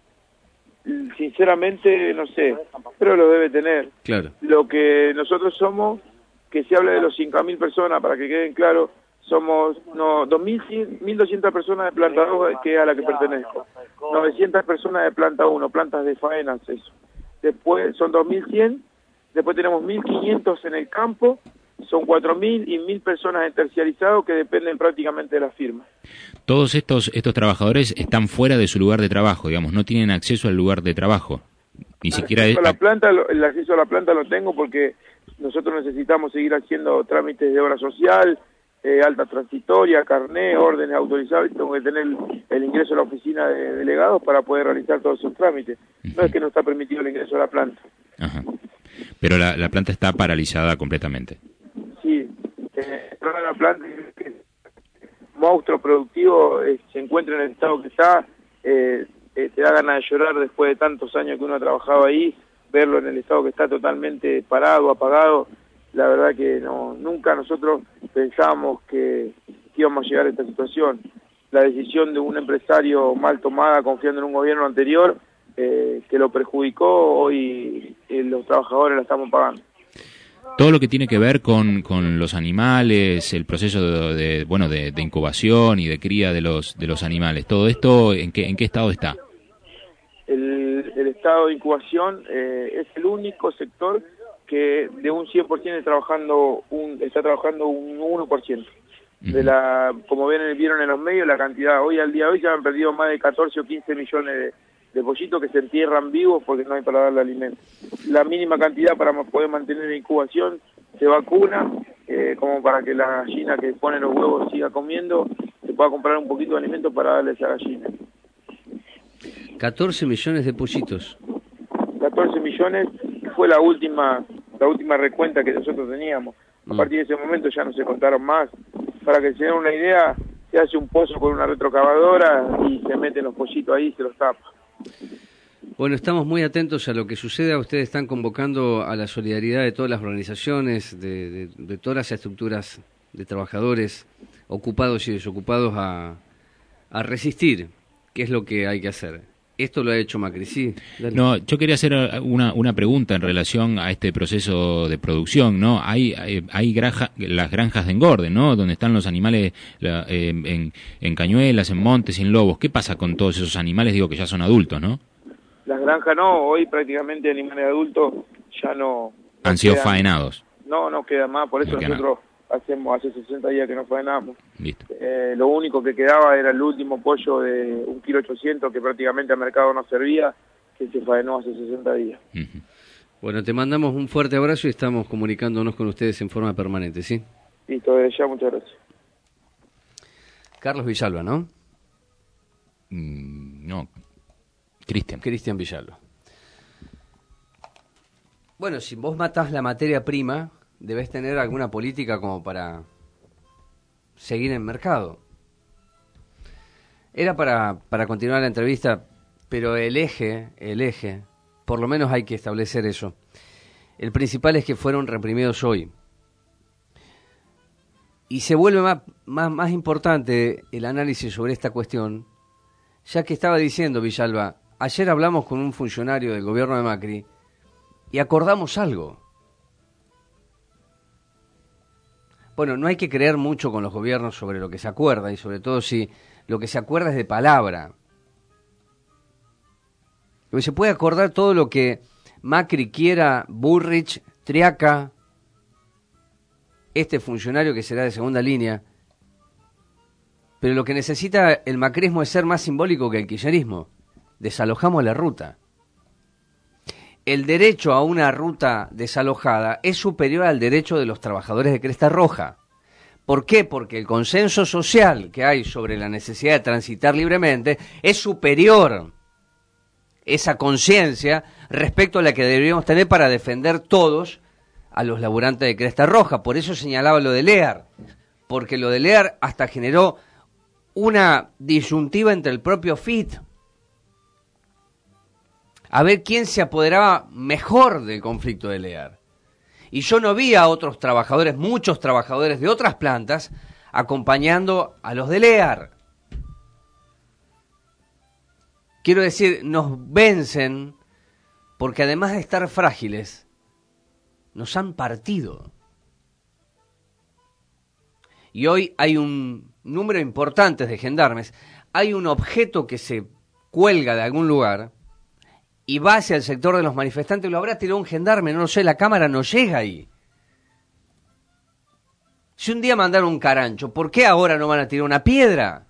Sinceramente no sé, pero lo debe tener. Claro. Lo que nosotros somos, que se habla de los cinco mil personas, para que queden claros, somos no dos mil doscientas personas de planta dos, que es a la que pertenezco, novecientas personas de planta uno, plantas de faenas, eso. Después son dos mil cien, después tenemos mil quinientos en el campo, son cuatro mil y mil personas en terciarizado que dependen prácticamente de la firma. Todos estos estos trabajadores están fuera de su lugar de trabajo, digamos, no tienen acceso al lugar de trabajo. Ni el siquiera acceso es... a la planta, el acceso a la planta lo tengo porque nosotros necesitamos seguir haciendo trámites de obra social, Eh, alta transitoria, carné, órdenes autorizadas, tengo que tener el, el ingreso a la oficina de delegados para poder realizar todos esos trámites. Uh-huh. No es que no está permitido el ingreso a la planta. Ajá. Pero la, la planta está paralizada completamente. Sí, eh, la planta, el monstruo productivo, eh, se encuentra en el estado que está, eh, eh, te da ganas de llorar después de tantos años que uno ha trabajado ahí, verlo en el estado que está totalmente parado, apagado. La verdad que no, nunca nosotros pensábamos que, que íbamos a llegar a esta situación. La decisión de un empresario mal tomada, confiando en un gobierno anterior, eh, que lo perjudicó, hoy eh, los trabajadores la estamos pagando. Todo lo que tiene que ver con, con los animales, el proceso de, de bueno de, de incubación y de cría de los de los animales, todo esto, ¿en qué en qué estado está? El, el estado de incubación eh, es el único sector que de un cien por ciento está trabajando un, está trabajando un uno por ciento. De la, como ven, vieron en los medios, la cantidad, hoy al día de hoy ya han perdido más de catorce o quince millones de, de pollitos que se entierran vivos porque no hay para darle alimento. La mínima cantidad para poder mantener la incubación se vacuna, eh, como para que la gallina que pone los huevos siga comiendo, se pueda comprar un poquito de alimento para darle a esa gallina. catorce millones de pollitos. catorce millones fue la última la última recuenta que nosotros teníamos. A partir de ese momento ya no se contaron más. Para que se den una idea, se hace un pozo con una retrocavadora y se meten los pollitos ahí y se los tapa. Bueno, estamos muy atentos a lo que suceda. Ustedes están convocando a la solidaridad de todas las organizaciones, de, de, de todas las estructuras de trabajadores ocupados y desocupados a, a resistir. ¿Qué es lo que hay que hacer? Esto lo ha hecho Macri, sí. Dale. No, yo quería hacer una, una pregunta en relación a este proceso de producción, ¿no? Hay hay, hay granja, las granjas de engorde, ¿no? Donde están los animales la, eh, en, en cañuelas, en montes y en lobos. ¿Qué pasa con todos esos animales? Digo que ya son adultos, ¿no? Las granjas no, hoy prácticamente animales adultos ya no... no Han sido quedan, faenados. No, no queda más, por eso no nosotros hacemos hace sesenta días que no faenamos. Listo. Eh, lo único que quedaba era el último pollo de un kilo ochocientos que prácticamente al mercado no servía, que se faenó hace sesenta días. Uh-huh. Bueno, te mandamos un fuerte abrazo y estamos comunicándonos con ustedes en forma permanente, ¿sí? Listo, desde ya, muchas gracias. Carlos Villalba, ¿no? Mm, no, Cristian. Cristian Villalba. Bueno, si vos matás la materia prima, debes tener alguna política como para seguir en el mercado. Era para, para continuar la entrevista, pero el eje, el eje, por lo menos hay que establecer eso. El principal es que fueron reprimidos hoy. Y se vuelve más, más, más importante el análisis sobre esta cuestión, ya que estaba diciendo Villalba, ayer hablamos con un funcionario del gobierno de Macri y acordamos algo. Bueno, no hay que creer mucho con los gobiernos sobre lo que se acuerda, y sobre todo si lo que se acuerda es de palabra. Porque se puede acordar todo lo que Macri quiera, Bullrich, Triaca, este funcionario que será de segunda línea, pero lo que necesita el macrismo es ser más simbólico que el kirchnerismo. Desalojamos la ruta. El derecho a una ruta desalojada es superior al derecho de los trabajadores de Cresta Roja. ¿Por qué? Porque el consenso social que hay sobre la necesidad de transitar libremente es superior, esa conciencia, respecto a la que deberíamos tener para defender todos a los laburantes de Cresta Roja. Por eso señalaba lo de Lear, porque lo de Lear hasta generó una disyuntiva entre el propio F I T, a ver quién se apoderaba mejor del conflicto de Lear. Y yo no vi a otros trabajadores, muchos trabajadores de otras plantas, acompañando a los de Lear. Quiero decir, nos vencen porque además de estar frágiles, nos han partido. Y hoy hay un número importante de gendarmes. Hay un objeto que se cuelga de algún lugar y va hacia el sector de los manifestantes. Lo habrá tirado un gendarme, no lo sé, la cámara no llega ahí. Si un día mandaron un carancho, ¿por qué ahora no van a tirar una piedra?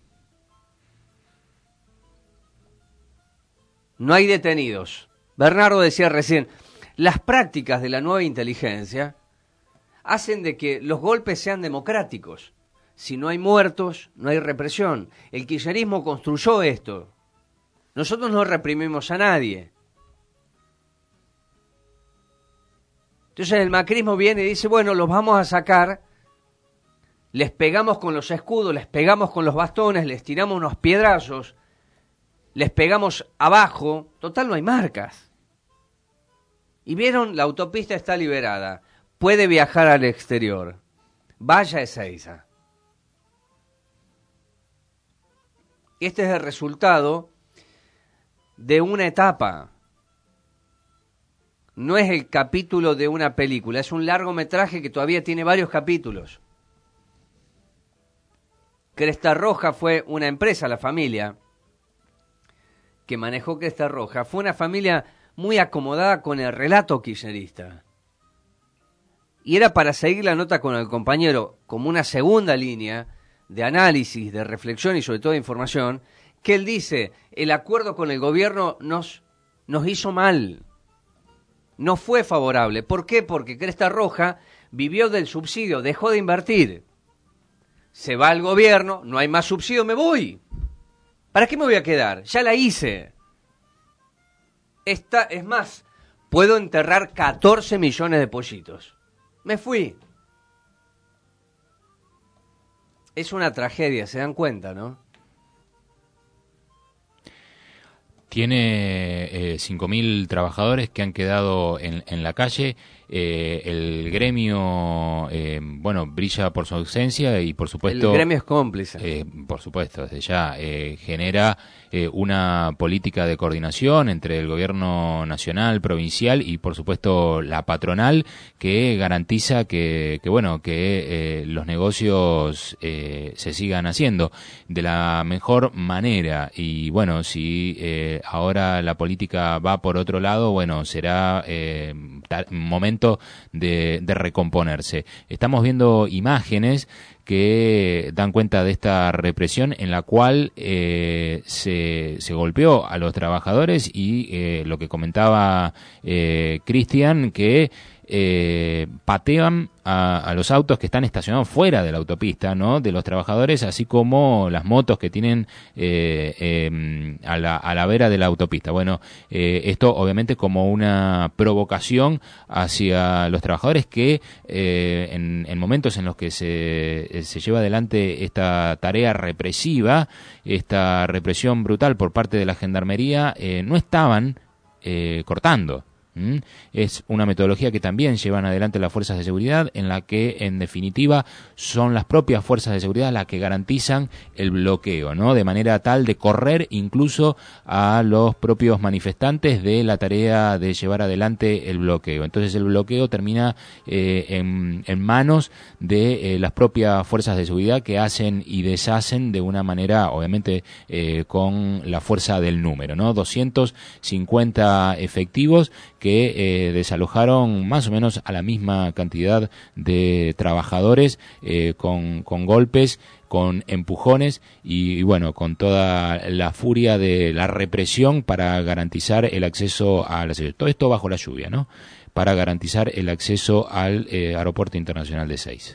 No hay detenidos. Bernardo decía recién, las prácticas de la nueva inteligencia hacen de que los golpes sean democráticos. Si no hay muertos, no hay represión. El kirchnerismo construyó esto. Nosotros no reprimimos a nadie. Entonces el macrismo viene y dice, bueno, los vamos a sacar, les pegamos con los escudos, les pegamos con los bastones, les tiramos unos piedrazos, les pegamos abajo, total no hay marcas. Y vieron, la autopista está liberada, puede viajar al exterior, vaya a Ezeiza. Este es el resultado de una etapa. No es el capítulo de una película, es un largometraje que todavía tiene varios capítulos. Cresta Roja fue una empresa, la familia que manejó Cresta Roja, fue una familia muy acomodada con el relato kirchnerista. Y era para seguir la nota con el compañero como una segunda línea de análisis, de reflexión y sobre todo de información, que él dice, el acuerdo con el gobierno nos, nos hizo mal, no fue favorable. ¿Por qué? Porque Cresta Roja vivió del subsidio, dejó de invertir. Se va al gobierno, no hay más subsidio, me voy. ¿Para qué me voy a quedar? Ya la hice. Esta, es más, puedo enterrar catorce millones de pollitos. Me fui. Es una tragedia, se dan cuenta, ¿no? Tiene eh, cinco mil trabajadores que han quedado en, en la calle. Eh, el gremio, eh, bueno, brilla por su ausencia y por supuesto... El gremio es cómplice. Eh, por supuesto, desde ya eh, genera eh, una política de coordinación entre el gobierno nacional, provincial y por supuesto la patronal que garantiza que, que bueno, que eh, los negocios eh, se sigan haciendo de la mejor manera. Y bueno, si eh, ahora la política va por otro lado, bueno, será eh, momento De, de recomponerse. Estamos viendo imágenes que dan cuenta de esta represión en la cual eh, se, se golpeó a los trabajadores y eh, lo que comentaba eh, Cristian, que eh, patean a, a los autos que están estacionados fuera de la autopista, ¿no? De los trabajadores, así como las motos que tienen eh, eh, a, la, a la vera de la autopista. Bueno, eh, esto obviamente como una provocación hacia los trabajadores que eh, en, en momentos en los que se, se lleva adelante esta tarea represiva, esta represión brutal por parte de la Gendarmería, eh, no estaban eh, cortando. ¿Mm? Es una metodología que también llevan adelante las fuerzas de seguridad, en la que en definitiva son las propias fuerzas de seguridad las que garantizan el bloqueo, ¿no? De manera tal de correr incluso a los propios manifestantes de la tarea de llevar adelante el bloqueo. Entonces el bloqueo termina eh, en, en manos de eh, las propias fuerzas de seguridad, que hacen y deshacen de una manera obviamente eh, con la fuerza del número, ¿no? doscientos cincuenta efectivos que eh, desalojaron más o menos a la misma cantidad de trabajadores eh, con, con golpes, con empujones y, y bueno, con toda la furia de la represión para garantizar el acceso a la ciudad. Todo esto bajo la lluvia, ¿no? Para garantizar el acceso al eh, Aeropuerto Internacional de Ezeiza.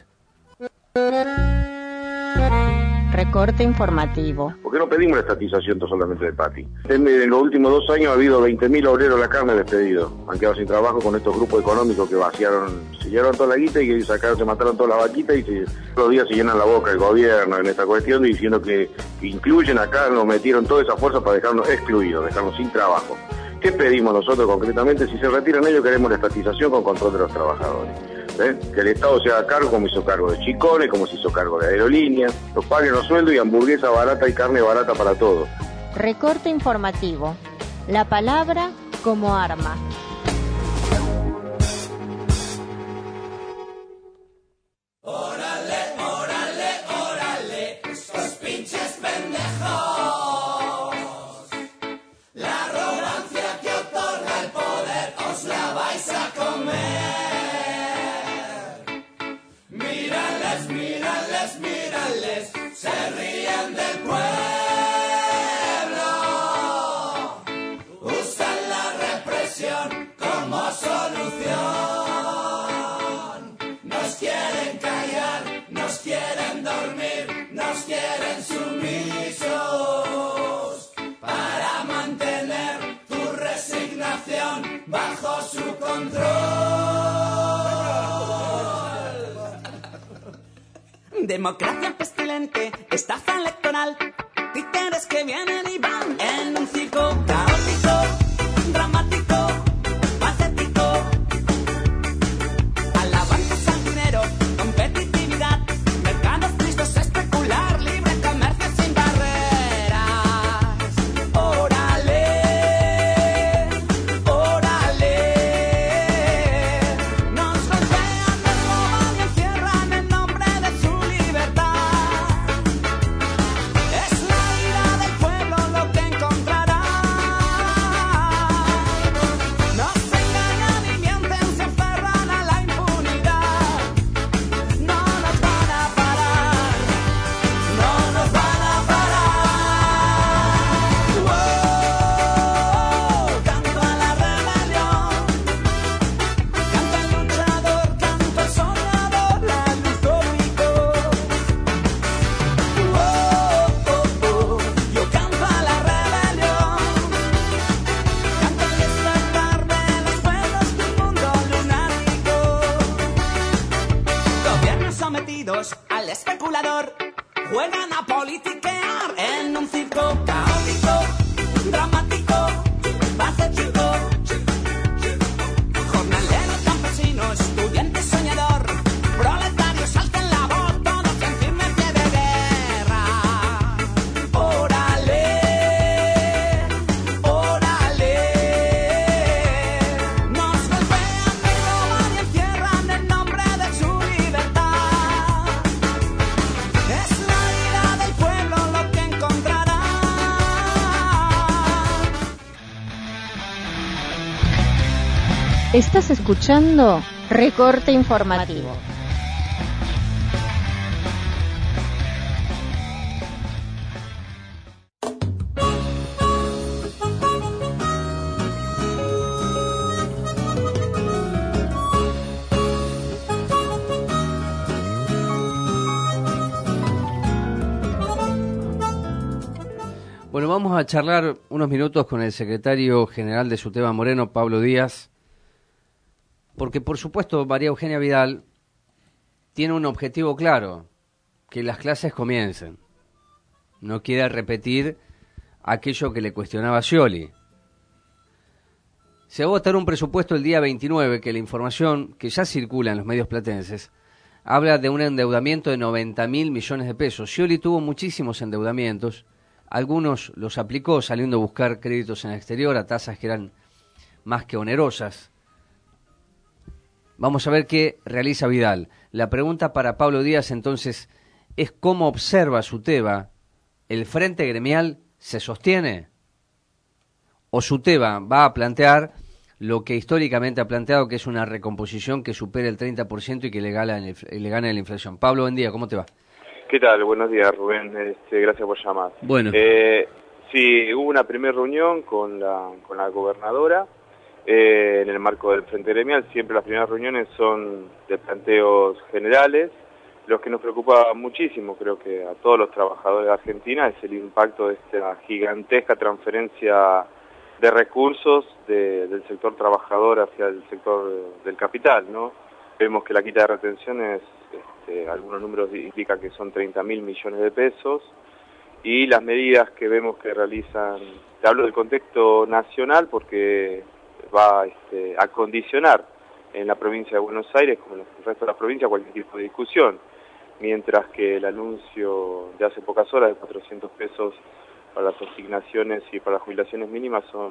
Recorte informativo. ¿Por qué no pedimos la estatización solamente de Pati? En los últimos dos años ha habido veinte mil obreros de la carne despedidos. Han quedado sin trabajo con estos grupos económicos que vaciaron, se llevaron toda la guita y sacaron, se mataron todas las vaquitas y se, todos los días se llenan la boca el gobierno en esta cuestión diciendo que, que incluyen acá, nos metieron toda esa fuerza para dejarnos excluidos, dejarnos sin trabajo. ¿Qué pedimos nosotros concretamente? Si se retiran ellos, queremos la estatización con control de los trabajadores. ¿Eh? Que el Estado se haga cargo como hizo cargo de Chicones, como se hizo cargo de Aerolíneas, los paguen los sueldos y hamburguesa barata y carne barata para todos. Recorte informativo. La palabra como arma. Órale, órale, órale, estos pinches pendejos. La arrogancia que otorga el poder os la vais a comer. Mírales, mírales, mírales, se ríen del pueblo. Usan la represión como solución. Nos quieren callar, nos quieren dormir, nos quieren sumisos para mantener tu resignación bajo su control. Democracia pestilente, estafa electoral, títeres que vienen y van en un circo caótico, dramático, patético. Alabanzas al dinero, competitividad, mercados tristes, especular, libre comercio sin barreras. Órale, órale, nos golpean, nos roban y encierran en nombre de su libertad. Es la ira del pueblo lo que encontrará. Nos engañan y mienten, se aferran a la impunidad. No nos van a parar, no nos van a parar. Wow, canto a la rebelión, canto al luchador, canto al soñador, al utópico. Wow, yo canto a la rebelión, canto al despertar de los pueblos de un mundo lunático. Gobiernos sometidos al especulador juegan a politiquear en un circo caótico, dramático, patético. Jornalero, campesino, estudiante, soñador, proletarios, alcen la voz, todos en firme pie de guerra. Órale, órale, nos golpean, nos roban y encierran en nombre de su libertad. Es la ira del pueblo lo que encontrará. Estás escuchando Recorte informativo. vamos a charlar unos minutos con el secretario general de SUTEBA Moreno, Pablo Díaz, porque por supuesto María Eugenia Vidal tiene un objetivo claro, que las clases comiencen. No quiere repetir aquello que le cuestionaba Scioli. Se va a votar un presupuesto el día veintinueve, que la información que ya circula en los medios platenses habla de un endeudamiento de noventa mil millones de pesos. Scioli tuvo muchísimos endeudamientos, algunos los aplicó saliendo a buscar créditos en el exterior a tasas que eran más que onerosas. Vamos a ver qué realiza Vidal. La pregunta para Pablo Díaz entonces es cómo observa SUTEBA. ¿El frente gremial se sostiene? ¿O SUTEBA va a plantear lo que históricamente ha planteado, que es una recomposición que supere el treinta por ciento y que le gane, le gane la inflación? Pablo, buen día, ¿cómo te va? ¿Qué tal? Buenos días, Rubén. Este, gracias por llamar. Bueno. Eh, sí, hubo una primera reunión con la, con la gobernadora eh, en el marco del Frente Gremial. Siempre las primeras reuniones son de planteos generales. Lo que nos preocupa muchísimo, creo que a todos los trabajadores de Argentina, es el impacto de esta gigantesca transferencia de recursos de, del sector trabajador hacia el sector del capital, ¿no? Vemos que la quita de retenciones, este, algunos números indican que son treinta mil millones de pesos, y las medidas que vemos que realizan, te hablo del contexto nacional porque va este, a condicionar en la provincia de Buenos Aires, como en el resto de la provincia, cualquier tipo de discusión, mientras que el anuncio de hace pocas horas de cuatrocientos pesos para las asignaciones y para las jubilaciones mínimas son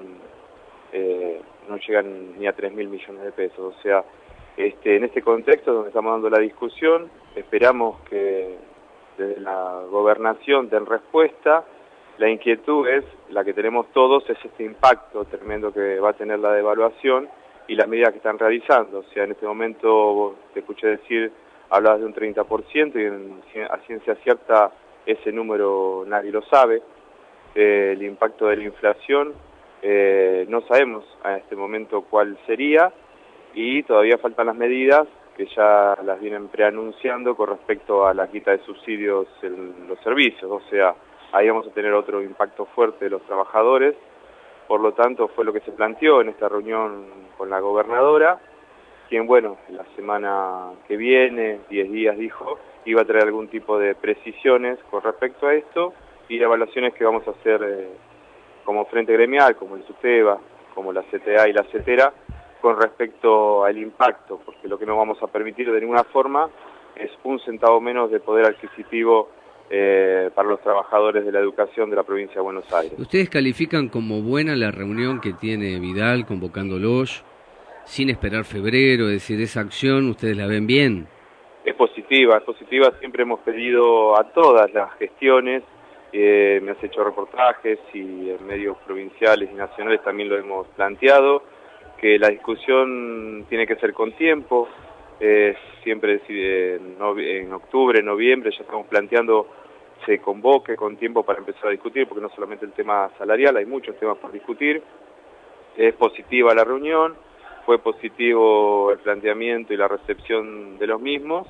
eh, no llegan ni a tres mil millones de pesos. O sea, este, en este contexto donde estamos dando la discusión, esperamos que desde la gobernación den respuesta. La inquietud es, la que tenemos todos, es este impacto tremendo que va a tener la devaluación y las medidas que están realizando. O sea, en este momento, te escuché decir, hablabas de un treinta por ciento y en, a ciencia cierta ese número nadie lo sabe. Eh, el impacto de la inflación, eh, no sabemos a este momento cuál sería y todavía faltan las medidas que ya las vienen preanunciando con respecto a la quita de subsidios en los servicios. O sea, ahí vamos a tener otro impacto fuerte de los trabajadores. Por lo tanto, fue lo que se planteó en esta reunión con la gobernadora, quien, bueno, la semana que viene, diez días dijo, iba a traer algún tipo de precisiones con respecto a esto y evaluaciones que vamos a hacer eh, como Frente Gremial, como el SUTEBA, como la C T A y la CETERA, con respecto al impacto, porque lo que no vamos a permitir de ninguna forma es un centavo menos de poder adquisitivo eh, para los trabajadores de la educación de la provincia de Buenos Aires. ¿Ustedes califican como buena la reunión que tiene Vidal convocándolos sin esperar febrero? Es decir, esa acción, ¿ustedes la ven bien? Es positiva, es positiva. Siempre hemos pedido a todas las gestiones, eh, me has hecho reportajes y en medios provinciales y nacionales también lo hemos planteado, que la discusión tiene que ser con tiempo. Eh, siempre eh, en octubre, noviembre ya estamos planteando se convoque con tiempo para empezar a discutir, porque no solamente el tema salarial, hay muchos temas por discutir. Es positiva la reunión, fue positivo el planteamiento y la recepción de los mismos,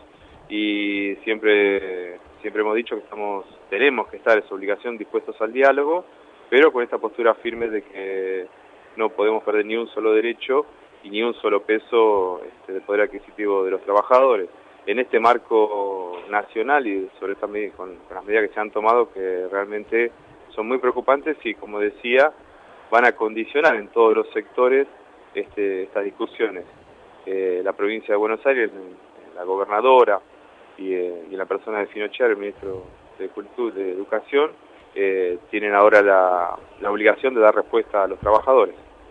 y siempre siempre hemos dicho que estamos tenemos que estar, es obligación, dispuestos al diálogo, pero con esta postura firme de que no podemos perder ni un solo derecho y ni un solo peso este, de poder adquisitivo de los trabajadores. En este marco nacional y sobre esta medida, con, con las medidas que se han tomado, que realmente son muy preocupantes y, como decía, van a condicionar en todos los sectores este, estas discusiones. Eh, la provincia de Buenos Aires, la gobernadora y, eh, y la persona de Finocchiaro, el ministro de Cultura, de Educación, eh, tienen ahora la, la obligación de dar respuesta a los trabajadores.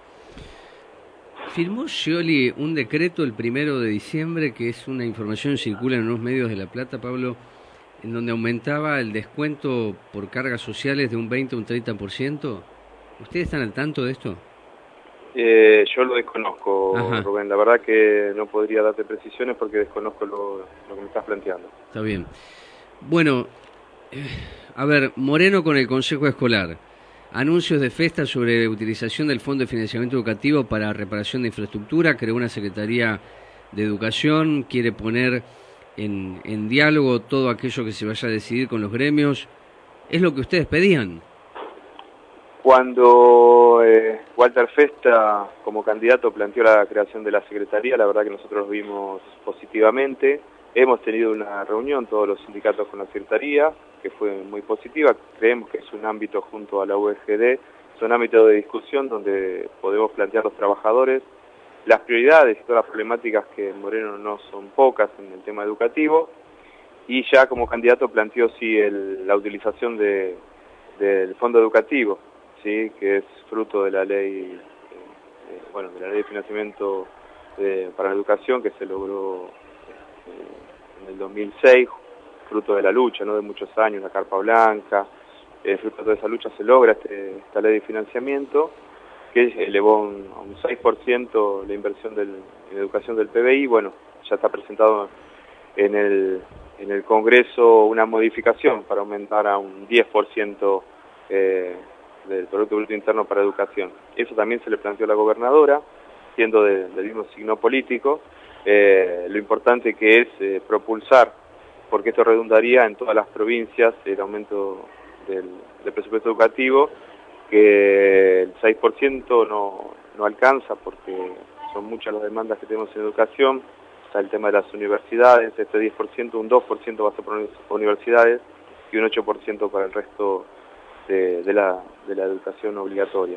Firmó Scioli un decreto el primero de diciembre, que es una información que circula en unos medios de La Plata, Pablo, en donde aumentaba el descuento por cargas sociales de un veinte a un treinta por ciento. ¿Ustedes están al tanto de esto? Eh, yo lo desconozco, Ajá. Rubén. La verdad que no podría darte precisiones porque desconozco lo, lo que me estás planteando. Está bien. Bueno, eh, a ver, Moreno con el Consejo Escolar. Anuncios de festa sobre utilización del Fondo de Financiamiento Educativo para reparación de infraestructura. Creó una Secretaría de Educación. Quiere poner en, en diálogo todo aquello que se vaya a decidir con los gremios. ¿Es lo que ustedes pedían? Cuando eh, Walter Festa, como candidato, planteó la creación de la Secretaría, la verdad que nosotros lo vimos positivamente. Hemos tenido una reunión, todos los sindicatos con la Secretaría, que fue muy positiva. Creemos que es un ámbito junto a la U G D, es un ámbito de discusión donde podemos plantear los trabajadores las prioridades y todas las problemáticas que en Moreno no son pocas en el tema educativo. Y ya como candidato planteó sí el, la utilización de, del fondo educativo, sí, que es fruto de la ley, eh, bueno, de la ley de financiamiento de, para la educación que se logró eh, en el dos mil seis, fruto de la lucha, ¿no?, de muchos años, la Carpa Blanca. Eh, fruto de toda esa lucha se logra este, esta ley de financiamiento que elevó un, a un seis por ciento la inversión del, en educación del P B I. Bueno, ya está presentado en el, en el Congreso una modificación para aumentar a un diez por ciento eh, del Producto Bruto Interno para educación. Eso también se le planteó a la gobernadora, siendo de, del mismo signo político, eh, lo importante que es eh, propulsar, porque esto redundaría en todas las provincias el aumento del, del presupuesto educativo, que el seis por ciento no, no alcanza porque son muchas las demandas que tenemos en educación. Está el tema de las universidades, este diez por ciento, un dos por ciento va a ser por universidades y un ocho por ciento para el resto de, de, la, de la educación obligatoria.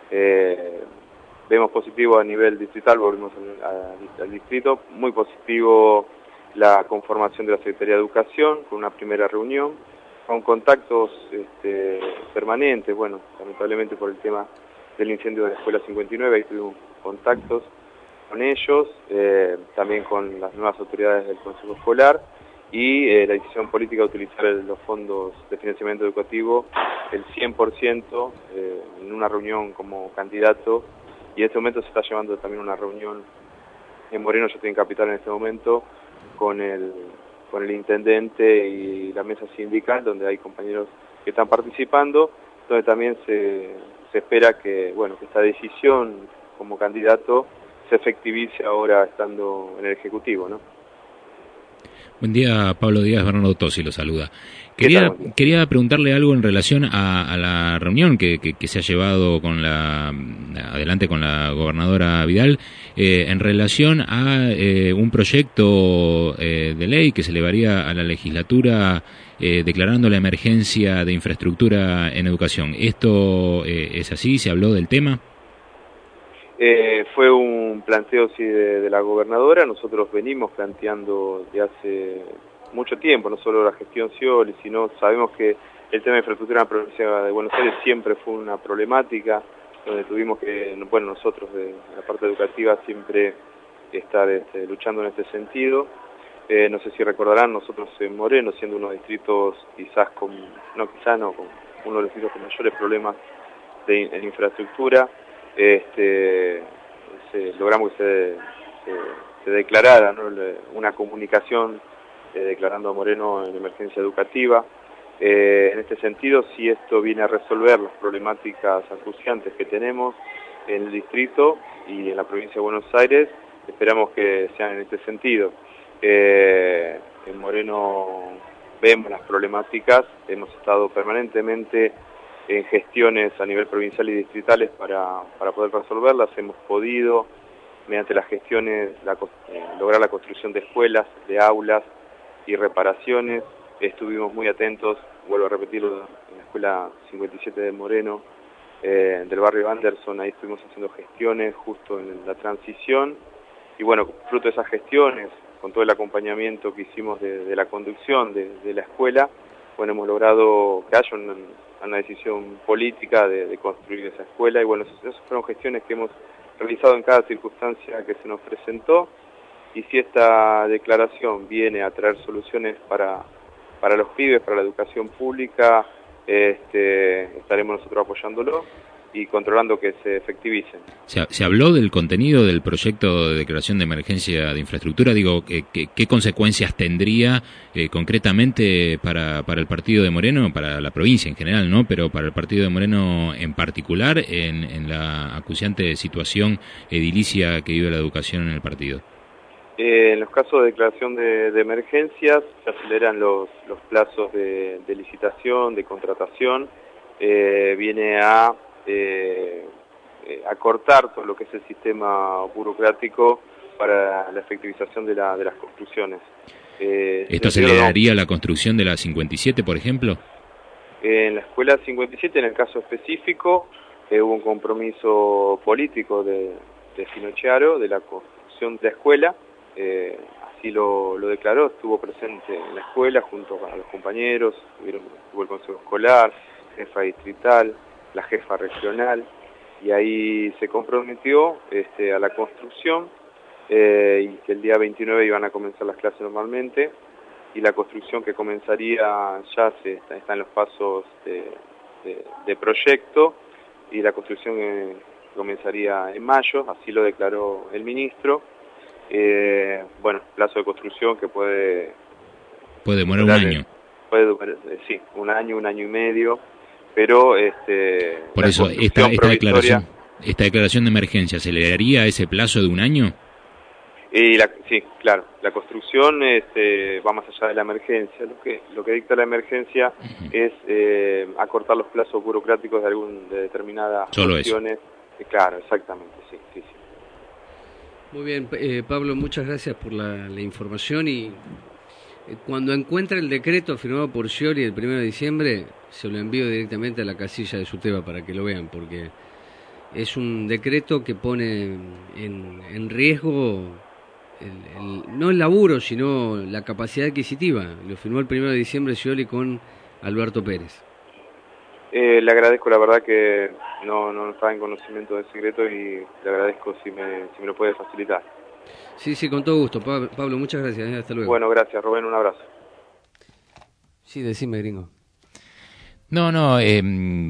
Eh, vemos positivo a nivel distrital, volvemos al, al distrito, muy positivo la conformación de la Secretaría de Educación con una primera reunión, con contactos este, permanentes. Bueno, lamentablemente por el tema del incendio de la Escuela cincuenta y nueve, ahí tuvimos contactos con ellos, eh, también con las nuevas autoridades del Consejo Escolar, y eh, la decisión política de utilizar el, los fondos de financiamiento educativo, el cien por ciento, eh, en una reunión como candidato, y en este momento se está llevando también una reunión en Moreno, yo estoy en Capital en este momento, con el, con el intendente y la mesa sindical, donde hay compañeros que están participando, donde también se, se espera que, bueno, que esta decisión como candidato se efectivice ahora estando en el Ejecutivo, ¿no? Buen día, Pablo Díaz, Bernardo Tosi lo saluda. Quería, quería preguntarle algo en relación a, a la reunión que, que, que se ha llevado con la, adelante con la gobernadora Vidal, eh, en relación a eh, un proyecto eh, de ley que se elevaría a la legislatura eh, declarando la emergencia de infraestructura en educación. ¿Esto eh, es así? ¿Se habló del tema? Eh, fue un planteo sí, de, de la gobernadora. Nosotros venimos planteando de hace mucho tiempo, no solo la gestión Scioli, sino sabemos que el tema de infraestructura en la provincia de Buenos Aires siempre fue una problemática, donde tuvimos que, bueno, nosotros de la parte educativa siempre estar este, luchando en este sentido. Eh, no sé si recordarán, nosotros en Moreno, siendo unos distritos quizás con, no quizás no, con uno de los distritos con mayores problemas de, en infraestructura, Este, se, logramos que se, se, se declarara, ¿no?, una comunicación eh, declarando a Moreno en emergencia educativa. Eh, en este sentido, si esto viene a resolver las problemáticas acuciantes que tenemos en el distrito y en la provincia de Buenos Aires, esperamos que sean en este sentido. Eh, en Moreno vemos las problemáticas, hemos estado permanentemente en gestiones a nivel provincial y distritales para, para poder resolverlas. Hemos podido, mediante las gestiones, la, eh, lograr la construcción de escuelas, de aulas y reparaciones. Estuvimos muy atentos, vuelvo a repetirlo, en la Escuela cincuenta y siete de Moreno, eh, del barrio Anderson, ahí estuvimos haciendo gestiones justo en la transición. Y bueno, fruto de esas gestiones, con todo el acompañamiento que hicimos de, de la conducción de, de la escuela, bueno, hemos logrado que haya una, una decisión política de, de construir esa escuela, y bueno, esas fueron gestiones que hemos realizado en cada circunstancia que se nos presentó, y si esta declaración viene a traer soluciones para, para los pibes, para la educación pública, este, estaremos nosotros apoyándolo y controlando que se efectivicen. ¿Se, se habló del contenido del proyecto de declaración de emergencia de infraestructura? Digo, ¿qué, qué, qué consecuencias tendría eh, concretamente para, para el partido de Moreno, para la provincia en general, ¿no?, pero para el partido de Moreno en particular, en, en la acuciante situación edilicia que vive la educación en el partido? Eh, en los casos de declaración de, de emergencias se aceleran los, los plazos de, de licitación, de contratación. Eh, viene a eh, eh, acortar todo lo que es el sistema burocrático para la efectivización de, la, de las construcciones. Eh, ¿Esto aceleraría la construcción de la cincuenta y siete, por ejemplo? En la escuela cincuenta y siete, en el caso específico, eh, hubo un compromiso político de, de Finocchiaro de la construcción de la escuela, eh, así lo, lo declaró, estuvo presente en la escuela junto a los compañeros, tuvieron, tuvo el consejo escolar, jefa distrital, la jefa regional, y ahí se comprometió este, a la construcción, eh, y que el día veintinueve iban a comenzar las clases normalmente, y la construcción que comenzaría ya se está, está en los pasos de, de, de proyecto, y la construcción eh, comenzaría en mayo, así lo declaró el ministro. Eh, bueno, plazo de construcción que puede... Puede demorar un año. Puede, eh, sí, un año, un año y medio, pero... este Por eso, esta, esta, declaración, ¿esta declaración de emergencia aceleraría ese plazo de un año? Y la, sí, claro, la construcción este, va más allá de la emergencia. Lo que lo que dicta la emergencia uh-huh. es eh, acortar los plazos burocráticos de algún de determinadas Solo cuestiones. Eh, claro, exactamente, sí, sí, sí. Muy bien, eh, Pablo, muchas gracias por la, la información. Y eh, cuando encuentre el decreto firmado por Scioli el primero de diciembre, se lo envío directamente a la casilla de Suteba para que lo vean, porque es un decreto que pone en, en riesgo el, el, no el laburo, sino la capacidad adquisitiva. Lo firmó el primero de diciembre Scioli con Alberto Pérez. Eh, le agradezco, la verdad que no, no estaba en conocimiento del secreto y le agradezco si me, si me lo puede facilitar. Sí, sí, con todo gusto. Pablo, muchas gracias. ¿eh? Hasta luego. Bueno, gracias, Rubén, un abrazo. Sí, decime, gringo. No, no, eh,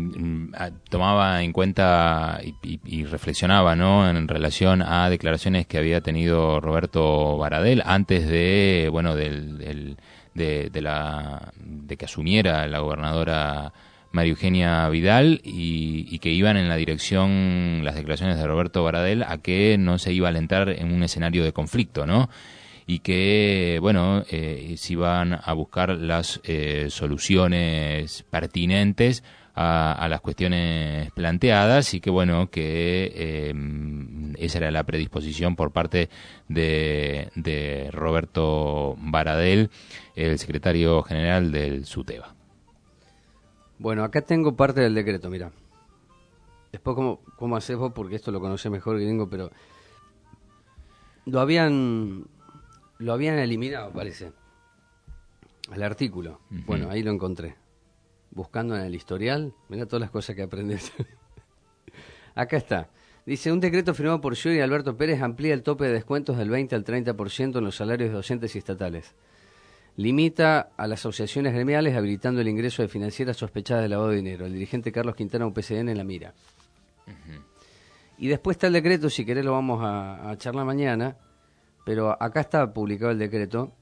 tomaba en cuenta y, y, y reflexionaba, ¿no?, en relación a declaraciones que había tenido Roberto Baradel antes de, bueno, del, del, de, de, la, de que asumiera la gobernadora María Eugenia Vidal y, y que iban en la dirección, las declaraciones de Roberto Baradel, a que no se iba a alentar en un escenario de conflicto, ¿no?, y que, bueno, eh, se iban a buscar las eh, soluciones pertinentes a, a las cuestiones planteadas y que, bueno, que eh, esa era la predisposición por parte de, de Roberto Baradel, el secretario general del SUTEBA. Bueno, acá tengo parte del decreto, mira. Después, ¿cómo, cómo haces vos? Porque esto lo conocés mejor, gringo, pero lo habían... Lo habían eliminado, parece, al artículo. Uh-huh. Bueno, ahí lo encontré. Buscando en el historial, mirá todas las cosas que aprendes. Acá está. Dice, un decreto firmado por Scioli y Alberto Pérez amplía el tope de descuentos del veinte al treinta por ciento en los salarios de docentes y estatales. Limita a las asociaciones gremiales habilitando el ingreso de financieras sospechadas de lavado de dinero. El dirigente Carlos Quintana, U P C N, en la mira. Uh-huh. Y después está el decreto, si querés lo vamos a, a charlar mañana. Pero acá está publicado el decreto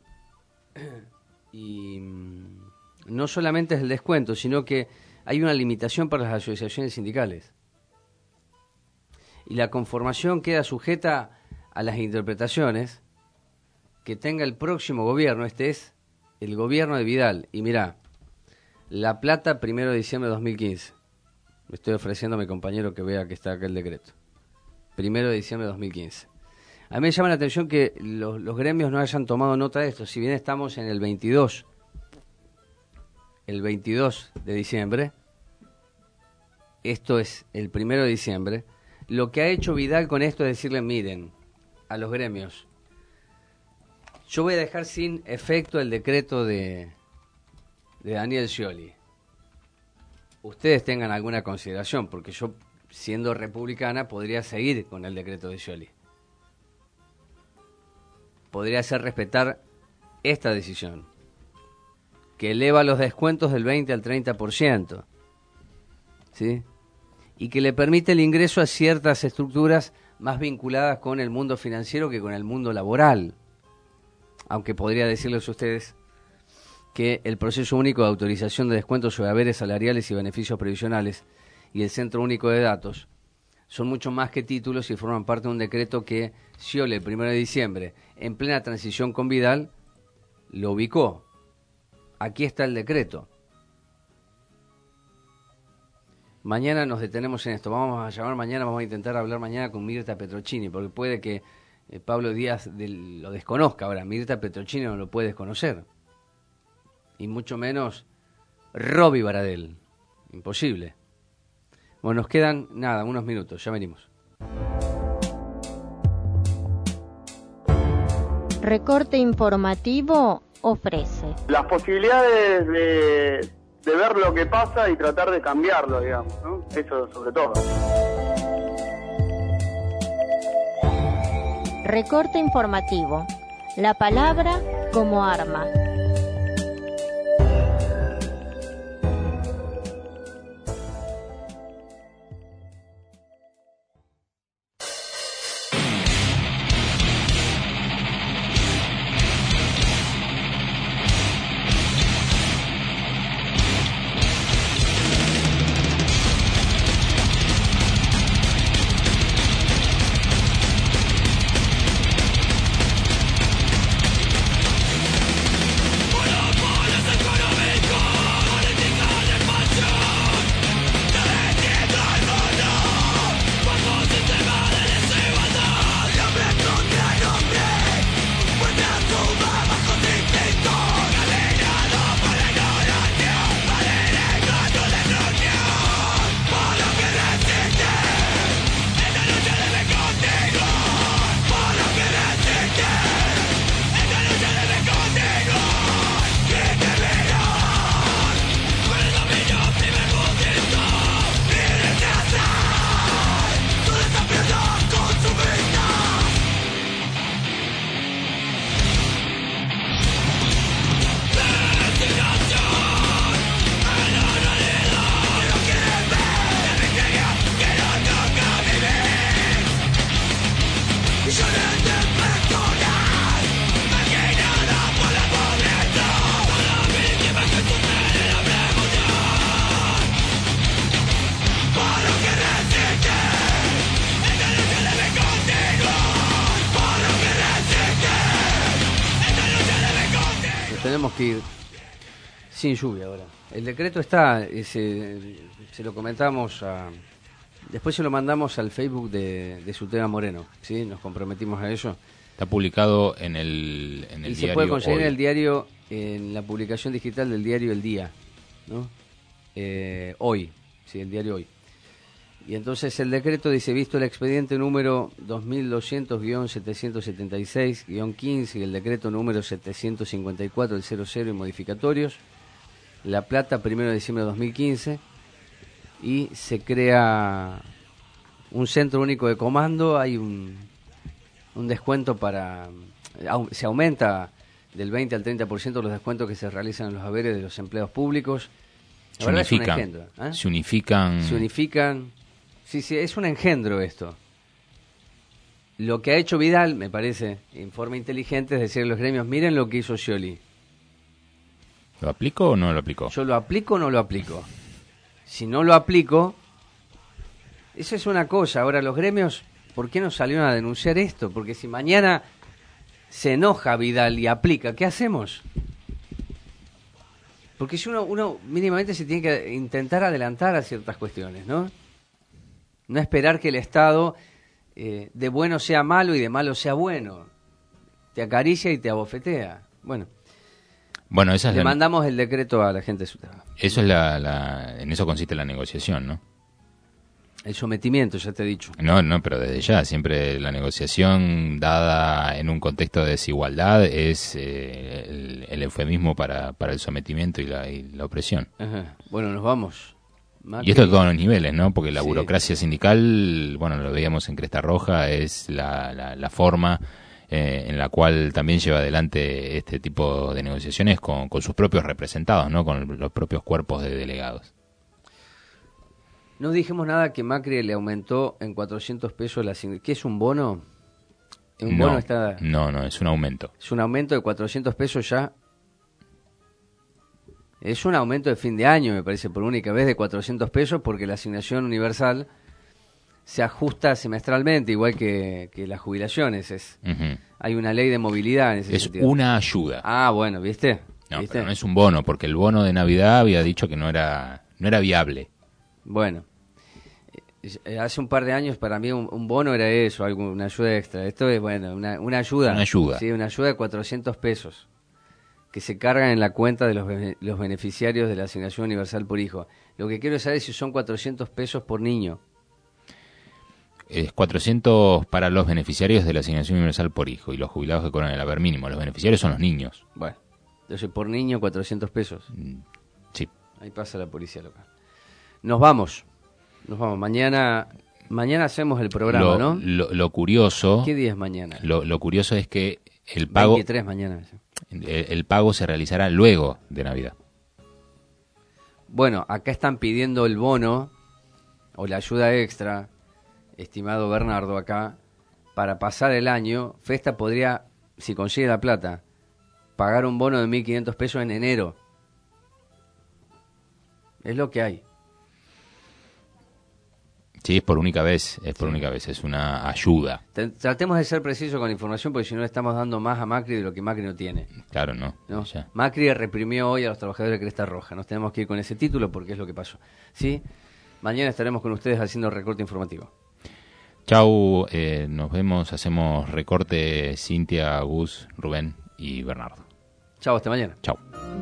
y no solamente es el descuento, sino que hay una limitación para las asociaciones sindicales. Y la conformación queda sujeta a las interpretaciones que tenga el próximo gobierno. Este es el gobierno de Vidal. Y mirá, La Plata, primero de diciembre de dos mil quince. Me estoy ofreciendo a mi compañero que vea que está acá el decreto. Primero de diciembre de dos mil quince. A mí me llama la atención que los, los gremios no hayan tomado nota de esto. Si bien estamos en el veintidós, el veintidós de diciembre, esto es el primero de diciembre, lo que ha hecho Vidal con esto es decirle, miren, a los gremios, yo voy a dejar sin efecto el decreto de, de Daniel Scioli. Ustedes tengan alguna consideración, porque yo, siendo republicana, podría seguir con el decreto de Scioli. Podría hacer respetar esta decisión, que eleva los descuentos del veinte al treinta por ciento, ¿sí? Y que le permite el ingreso a ciertas estructuras más vinculadas con el mundo financiero que con el mundo laboral. Aunque podría decirles a ustedes que el proceso único de autorización de descuentos sobre haberes salariales y beneficios previsionales y el Centro Único de Datos son mucho más que títulos y forman parte de un decreto que Scioli, el primero de diciembre, en plena transición con Vidal, lo ubicó. Aquí está el decreto. Mañana nos detenemos en esto. Vamos a llamar mañana, vamos a intentar hablar mañana con Mirta Petrocchini, porque puede que eh, Pablo Díaz del, lo desconozca. Ahora, Mirta Petrocchini no lo puede desconocer. Y mucho menos Roby Baradel. Imposible. Bueno, nos quedan, nada, unos minutos. Ya venimos. Recorte Informativo ofrece las posibilidades de, de ver lo que pasa y tratar de cambiarlo, digamos, ¿no? Eso sobre todo. Recorte Informativo. La palabra como arma. Tenemos que ir sin lluvia ahora. El decreto está, se, se lo comentamos a... Después se lo mandamos al Facebook de, de Sutema Moreno, ¿sí? Nos comprometimos a ello. Está publicado en el, en el y diario se puede conseguir Hoy. en el diario, en la publicación digital del diario El Día, ¿no? Eh, hoy, sí, el diario Hoy. Y entonces el decreto dice, visto el expediente número dos mil doscientos guion setecientos setenta y seis guion quince y el decreto número setecientos cincuenta y cuatro del cero cero y modificatorios, La Plata, primero de diciembre de dos mil quince, y se crea un centro único de comando, hay un, un descuento para... au- se aumenta del veinte al treinta por ciento los descuentos que se realizan en los haberes de los empleados públicos. La Se verdad es un unifican, engendro, ¿eh? se unifican. Se unifican. Sí, sí, es un engendro esto. Lo que ha hecho Vidal, me parece, en forma inteligente, es decir a los gremios, miren lo que hizo Scioli. ¿Lo aplico o no lo aplico? ¿Yo lo aplico o no lo aplico? Si no lo aplico, eso es una cosa. Ahora, los gremios, ¿por qué no salieron a denunciar esto? Porque si mañana se enoja Vidal y aplica, ¿qué hacemos? Porque si uno, uno mínimamente se tiene que intentar adelantar a ciertas cuestiones, ¿no? No esperar que el Estado eh, de bueno sea malo y de malo sea bueno. Te acaricia y te abofetea. Bueno, Bueno, esa es le la, mandamos el decreto a la gente de Sutema. eso es la, la, en eso consiste la negociación, ¿no? El sometimiento, ya te he dicho. No, no, pero desde ya, siempre la negociación dada en un contexto de desigualdad es eh, el, el eufemismo para, para el sometimiento y la, y la opresión. Ajá. Bueno, nos vamos. Macri. Y esto de todos los niveles, ¿no? Porque la Sí. burocracia sindical, bueno, lo veíamos en Cresta Roja, es la, la, la forma eh, en la cual también lleva adelante este tipo de negociaciones con, con sus propios representados, ¿no? Con los propios cuerpos de delegados. No dijimos nada que Macri le aumentó en cuatrocientos pesos la asign- ¿Qué es un bono? Un no, bono está... no, no, es un aumento. Es un aumento de cuatrocientos pesos ya. Es un aumento de fin de año, me parece, por única vez de cuatrocientos pesos, porque la asignación universal se ajusta semestralmente, igual que, que las jubilaciones. Es, Ujú. hay una ley de movilidad en ese Es sentido. una ayuda. Ah, bueno, ¿viste? No, ¿Viste? pero no es un bono, porque el bono de Navidad había dicho que no era, no era viable. Bueno, eh, hace un par de años para mí un, un bono era eso, algo, una ayuda extra. Esto es, bueno, una, una ayuda. Una ayuda. Sí, una ayuda de cuatrocientos pesos que se cargan en la cuenta de los, be- los beneficiarios de la Asignación Universal por Hijo. Lo que quiero saber es si son cuatrocientos pesos por niño. Es cuatrocientos para los beneficiarios de la Asignación Universal por Hijo y los jubilados que cobran el haber mínimo. Los beneficiarios son los niños. Bueno, entonces por niño cuatrocientos pesos. Sí. Ahí pasa la policía local. Nos vamos. Nos vamos. Mañana mañana hacemos el programa, lo, ¿no? Lo, lo curioso... ¿Qué día es mañana? Lo, lo curioso es que el pago... veintitrés mañana. El, el pago se realizará luego de Navidad. Bueno, acá están pidiendo el bono o la ayuda extra, estimado Bernardo, acá, para pasar el año. Festa podría, si consigue la plata, pagar un bono de mil quinientos pesos en enero. Es lo que hay. Sí, es por única vez, es por única vez, es una ayuda. T- Tratemos de ser precisos con la información porque si no le estamos dando más a Macri de lo que Macri no tiene. Claro, no. ¿no? Ya. Macri reprimió hoy a los trabajadores de Cresta Roja. Nos tenemos que ir con ese título porque es lo que pasó. ¿Sí? Mañana estaremos con ustedes haciendo recorte informativo. Chau, eh, nos vemos, hacemos recorte Cintia, Gus, Rubén y Bernardo. Chau, hasta mañana. Chau.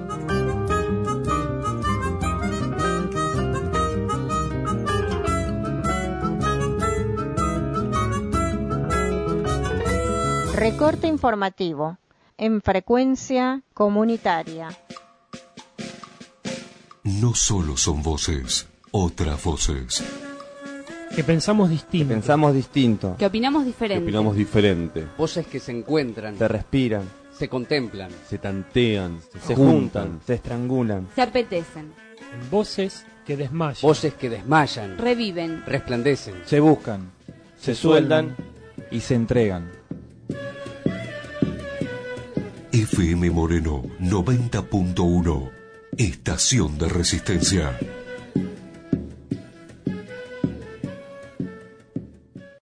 Recorte informativo en frecuencia comunitaria. No solo son voces, otras voces. Que pensamos distinto. Pensamos distinto. Que opinamos diferente. Que opinamos diferente. Voces que se encuentran. Se respiran. Se contemplan. Se tantean. Se, Se juntan. juntan. Se estrangulan. Se apetecen. Voces que desmayan. Voces que desmayan. Reviven. Resplandecen. Se buscan. Se sueldan y se entregan. F M Moreno noventa punto uno. Estación de Resistencia.